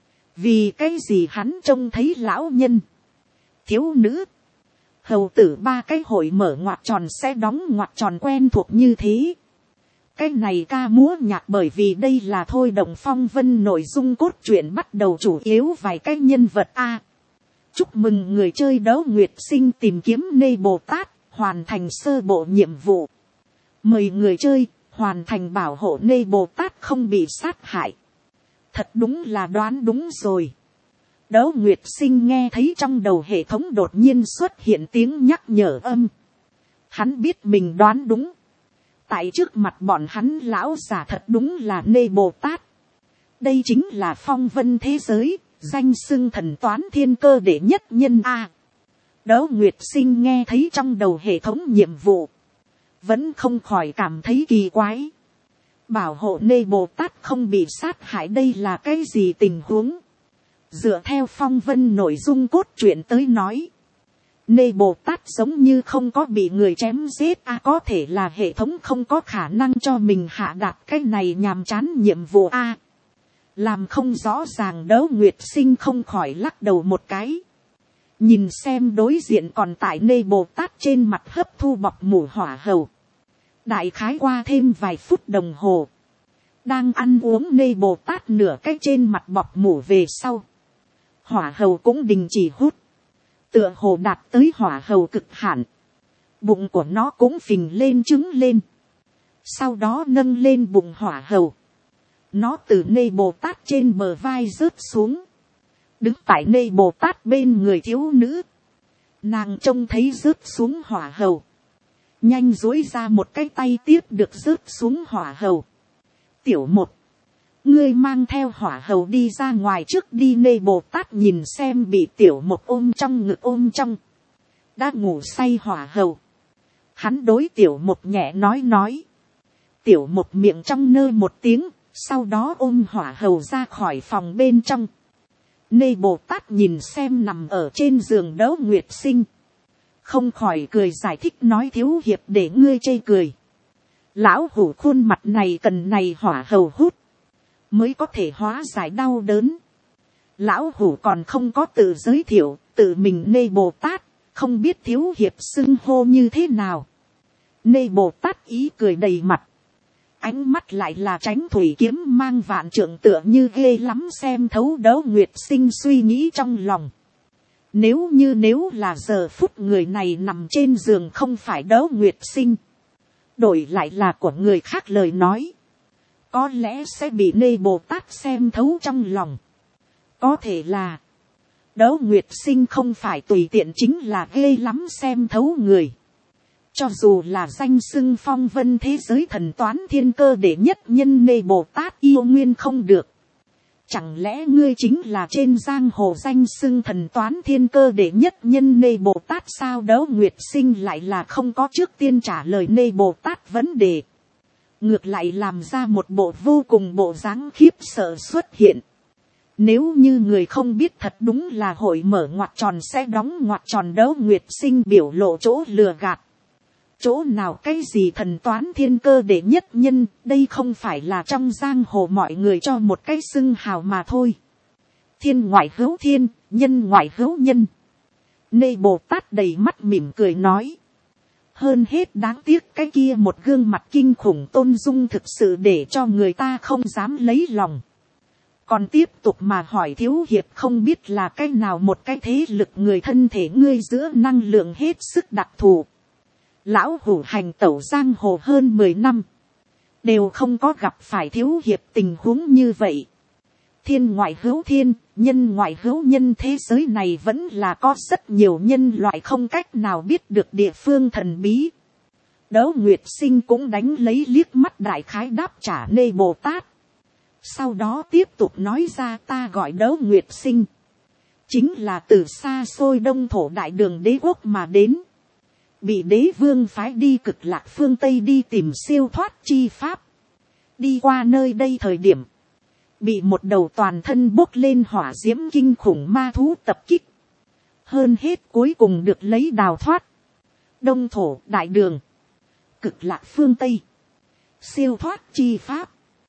Vì cái gì hắn trông thấy lão nhân, thiếu nữ, hầu tử ba cái hội mở ngoặc tròn sẽ đóng ngoặc tròn quen thuộc như thế. Cái này ca múa nhạc bởi vì đây là thôi động phong vân nội dung cốt truyện bắt đầu chủ yếu vài cái nhân vật a. Chúc mừng người chơi Đỗ Nguyệt Sinh tìm kiếm Nê Bồ Tát, hoàn thành sơ bộ nhiệm vụ. Mời người chơi hoàn thành bảo hộ Nê Bồ Tát không bị sát hại. Thật đúng là đoán đúng rồi. Đỗ Nguyệt Sinh nghe thấy trong đầu hệ thống đột nhiên xuất hiện tiếng nhắc nhở âm. Hắn biết mình đoán đúng. Tại trước mặt bọn hắn lão giả thật đúng là Nê Bồ Tát. Đây chính là phong vân thế giới, danh xưng thần toán thiên cơ đệ nhất nhân A. Đỗ Nguyệt Sinh nghe thấy trong đầu hệ thống nhiệm vụ. Vẫn không khỏi cảm thấy kỳ quái. Bảo hộ Nê Bồ Tát không bị sát hại đây là cái gì tình huống? Dựa theo phong vân nội dung cốt truyện tới nói. Nê Bồ Tát giống như không có bị người chém giết. A à, có thể là hệ thống không có khả năng cho mình hạ đạt cái này nhàm chán nhiệm vụ A. À, làm không rõ ràng. Đỗ Nguyệt Sinh không khỏi lắc đầu một cái. Nhìn xem đối diện còn tại Nê Bồ Tát trên mặt hấp thu bọc mủ Hỏa Hầu. Đại khái qua thêm vài phút đồng hồ. Đang ăn uống Nê Bồ Tát nửa cái trên mặt bọc mủ về sau. Hỏa Hầu cũng đình chỉ hút. Tựa hồ đạt tới Hỏa Hầu cực hạn. Bụng của nó cũng phình lên trứng lên. Sau đó nâng lên bụng Hỏa Hầu. Nó từ Nê Bồ Tát trên bờ vai rớt xuống. Đứng tại Nê Bồ Tát bên người thiếu nữ. Nàng trông thấy rớt xuống Hỏa Hầu. Nhanh duỗi ra một cái tay tiếp được rớt xuống Hỏa Hầu. Tiểu một. Ngươi mang theo Hỏa Hầu đi ra ngoài trước đi. Nê Bồ Tát nhìn xem bị tiểu một ôm trong ngực ôm trong. Đã ngủ say Hỏa Hầu. Hắn đối tiểu một nhẹ nói nói. Tiểu một miệng trong nơ một tiếng. sau đó ôm hỏa hầu ra khỏi phòng bên trong. Nê Bồ Tát nhìn xem nằm ở trên giường Đỗ Nguyệt Sinh, không khỏi cười giải thích nói thiếu hiệp để ngươi chê cười. Lão hủ khuôn mặt này cần này hỏa hầu hút mới có thể hóa giải đau đớn. Lão hủ còn không có tự giới thiệu, tự mình Nê Bồ Tát, không biết thiếu hiệp xưng hô như thế nào. Nê Bồ Tát ý cười đầy mặt, ánh mắt lại là tránh thủy kiếm mang vạn trượng tựa như ghê lắm xem thấu Đỗ Nguyệt Sinh suy nghĩ trong lòng. Nếu như nếu là giờ phút người này nằm trên giường không phải Đỗ Nguyệt Sinh, đổi lại là của người khác lời nói, có lẽ sẽ bị Nê Bồ Tát xem thấu trong lòng. Có thể là Đỗ Nguyệt Sinh không phải tùy tiện chính là ghê lắm xem thấu người. Cho dù là danh xưng phong vân thế giới thần toán thiên cơ đệ nhất nhân Nê Bồ Tát yêu nguyên không được. Chẳng lẽ ngươi chính là trên giang hồ danh xưng thần toán thiên cơ đệ nhất nhân Nê Bồ Tát sao? Đỗ Nguyệt Sinh lại là không có trước tiên trả lời Nê Bồ Tát vấn đề. Ngược lại làm ra một bộ vô cùng bộ dáng khiếp sợ xuất hiện. Nếu như người không biết thật đúng là hội mở ngoặc tròn sẽ đóng ngoặc tròn. Đỗ Nguyệt Sinh biểu lộ chỗ lừa gạt. Chỗ nào cái gì thần toán thiên cơ đệ nhất nhân, đây không phải là trong giang hồ mọi người cho một cái xưng hào mà thôi. Thiên ngoại hữu thiên, nhân ngoại hữu nhân. Nê Bồ Tát đầy mắt mỉm cười nói. Hơn hết đáng tiếc cái kia một gương mặt kinh khủng tôn dung thực sự để cho người ta không dám lấy lòng. Còn tiếp tục mà hỏi thiếu hiệp không biết là cái nào một cái thế lực người thân thể ngươi giữa năng lượng hết sức đặc thù. Lão hủ hành tẩu giang hồ hơn mười năm, đều không có gặp phải thiếu hiệp tình huống như vậy. Thiên ngoại hữu thiên, nhân ngoại hữu nhân, thế giới này vẫn là có rất nhiều nhân loại không cách nào biết được địa phương thần bí. Đỗ Nguyệt Sinh cũng đánh lấy liếc mắt đại khái đáp trả Nê Bồ Tát. Sau đó tiếp tục nói ra ta gọi Đỗ Nguyệt Sinh, chính là từ xa xôi đông thổ đại đường đế quốc mà đến. Bị đế vương phái đi cực lạc phương Tây đi tìm siêu thoát chi pháp. Đi qua nơi đây thời điểm, bị một đầu toàn thân bốc lên hỏa diễm kinh khủng ma thú tập kích. Hơn hết cuối cùng được lấy đào thoát. Đông thổ đại đường, cực lạc phương Tây, siêu thoát chi pháp.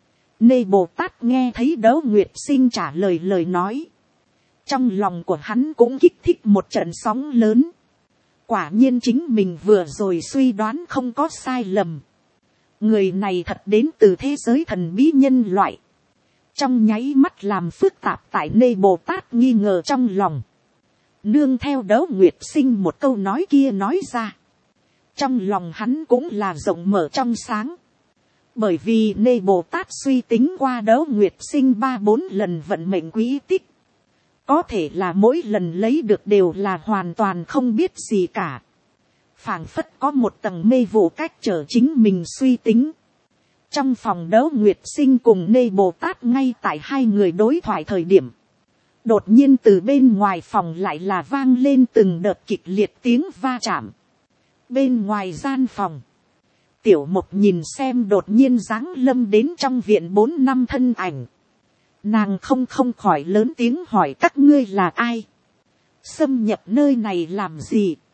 Nê Bồ Tát nghe thấy Đỗ Nguyệt Sinh trả lời lời nói, trong lòng của hắn cũng kích thích một trận sóng lớn. Quả nhiên chính mình vừa rồi suy đoán không có sai lầm. Người này thật đến từ thế giới thần bí nhân loại. Trong nháy mắt làm phức tạp tại Nê Bồ Tát nghi ngờ trong lòng. Nương theo Đỗ Nguyệt Sinh một câu nói kia nói ra, trong lòng hắn cũng là rộng mở trong sáng. Bởi vì Nê Bồ Tát suy tính qua Đỗ Nguyệt Sinh ba bốn lần vận mệnh quý tích. Có thể là mỗi lần lấy được đều là hoàn toàn không biết gì cả. Phảng phất có một tầng mê vụ cách trở chính mình suy tính. Trong phòng Đỗ Nguyệt Sinh cùng Nê Bồ Tát ngay tại hai người đối thoại thời điểm, đột nhiên từ bên ngoài phòng lại là vang lên từng đợt kịch liệt tiếng va chạm. Bên ngoài gian phòng, Tiểu Mục nhìn xem đột nhiên giáng lâm đến trong viện bốn năm thân ảnh. Nàng không không khỏi lớn tiếng hỏi các ngươi là ai? Xâm nhập nơi này làm gì?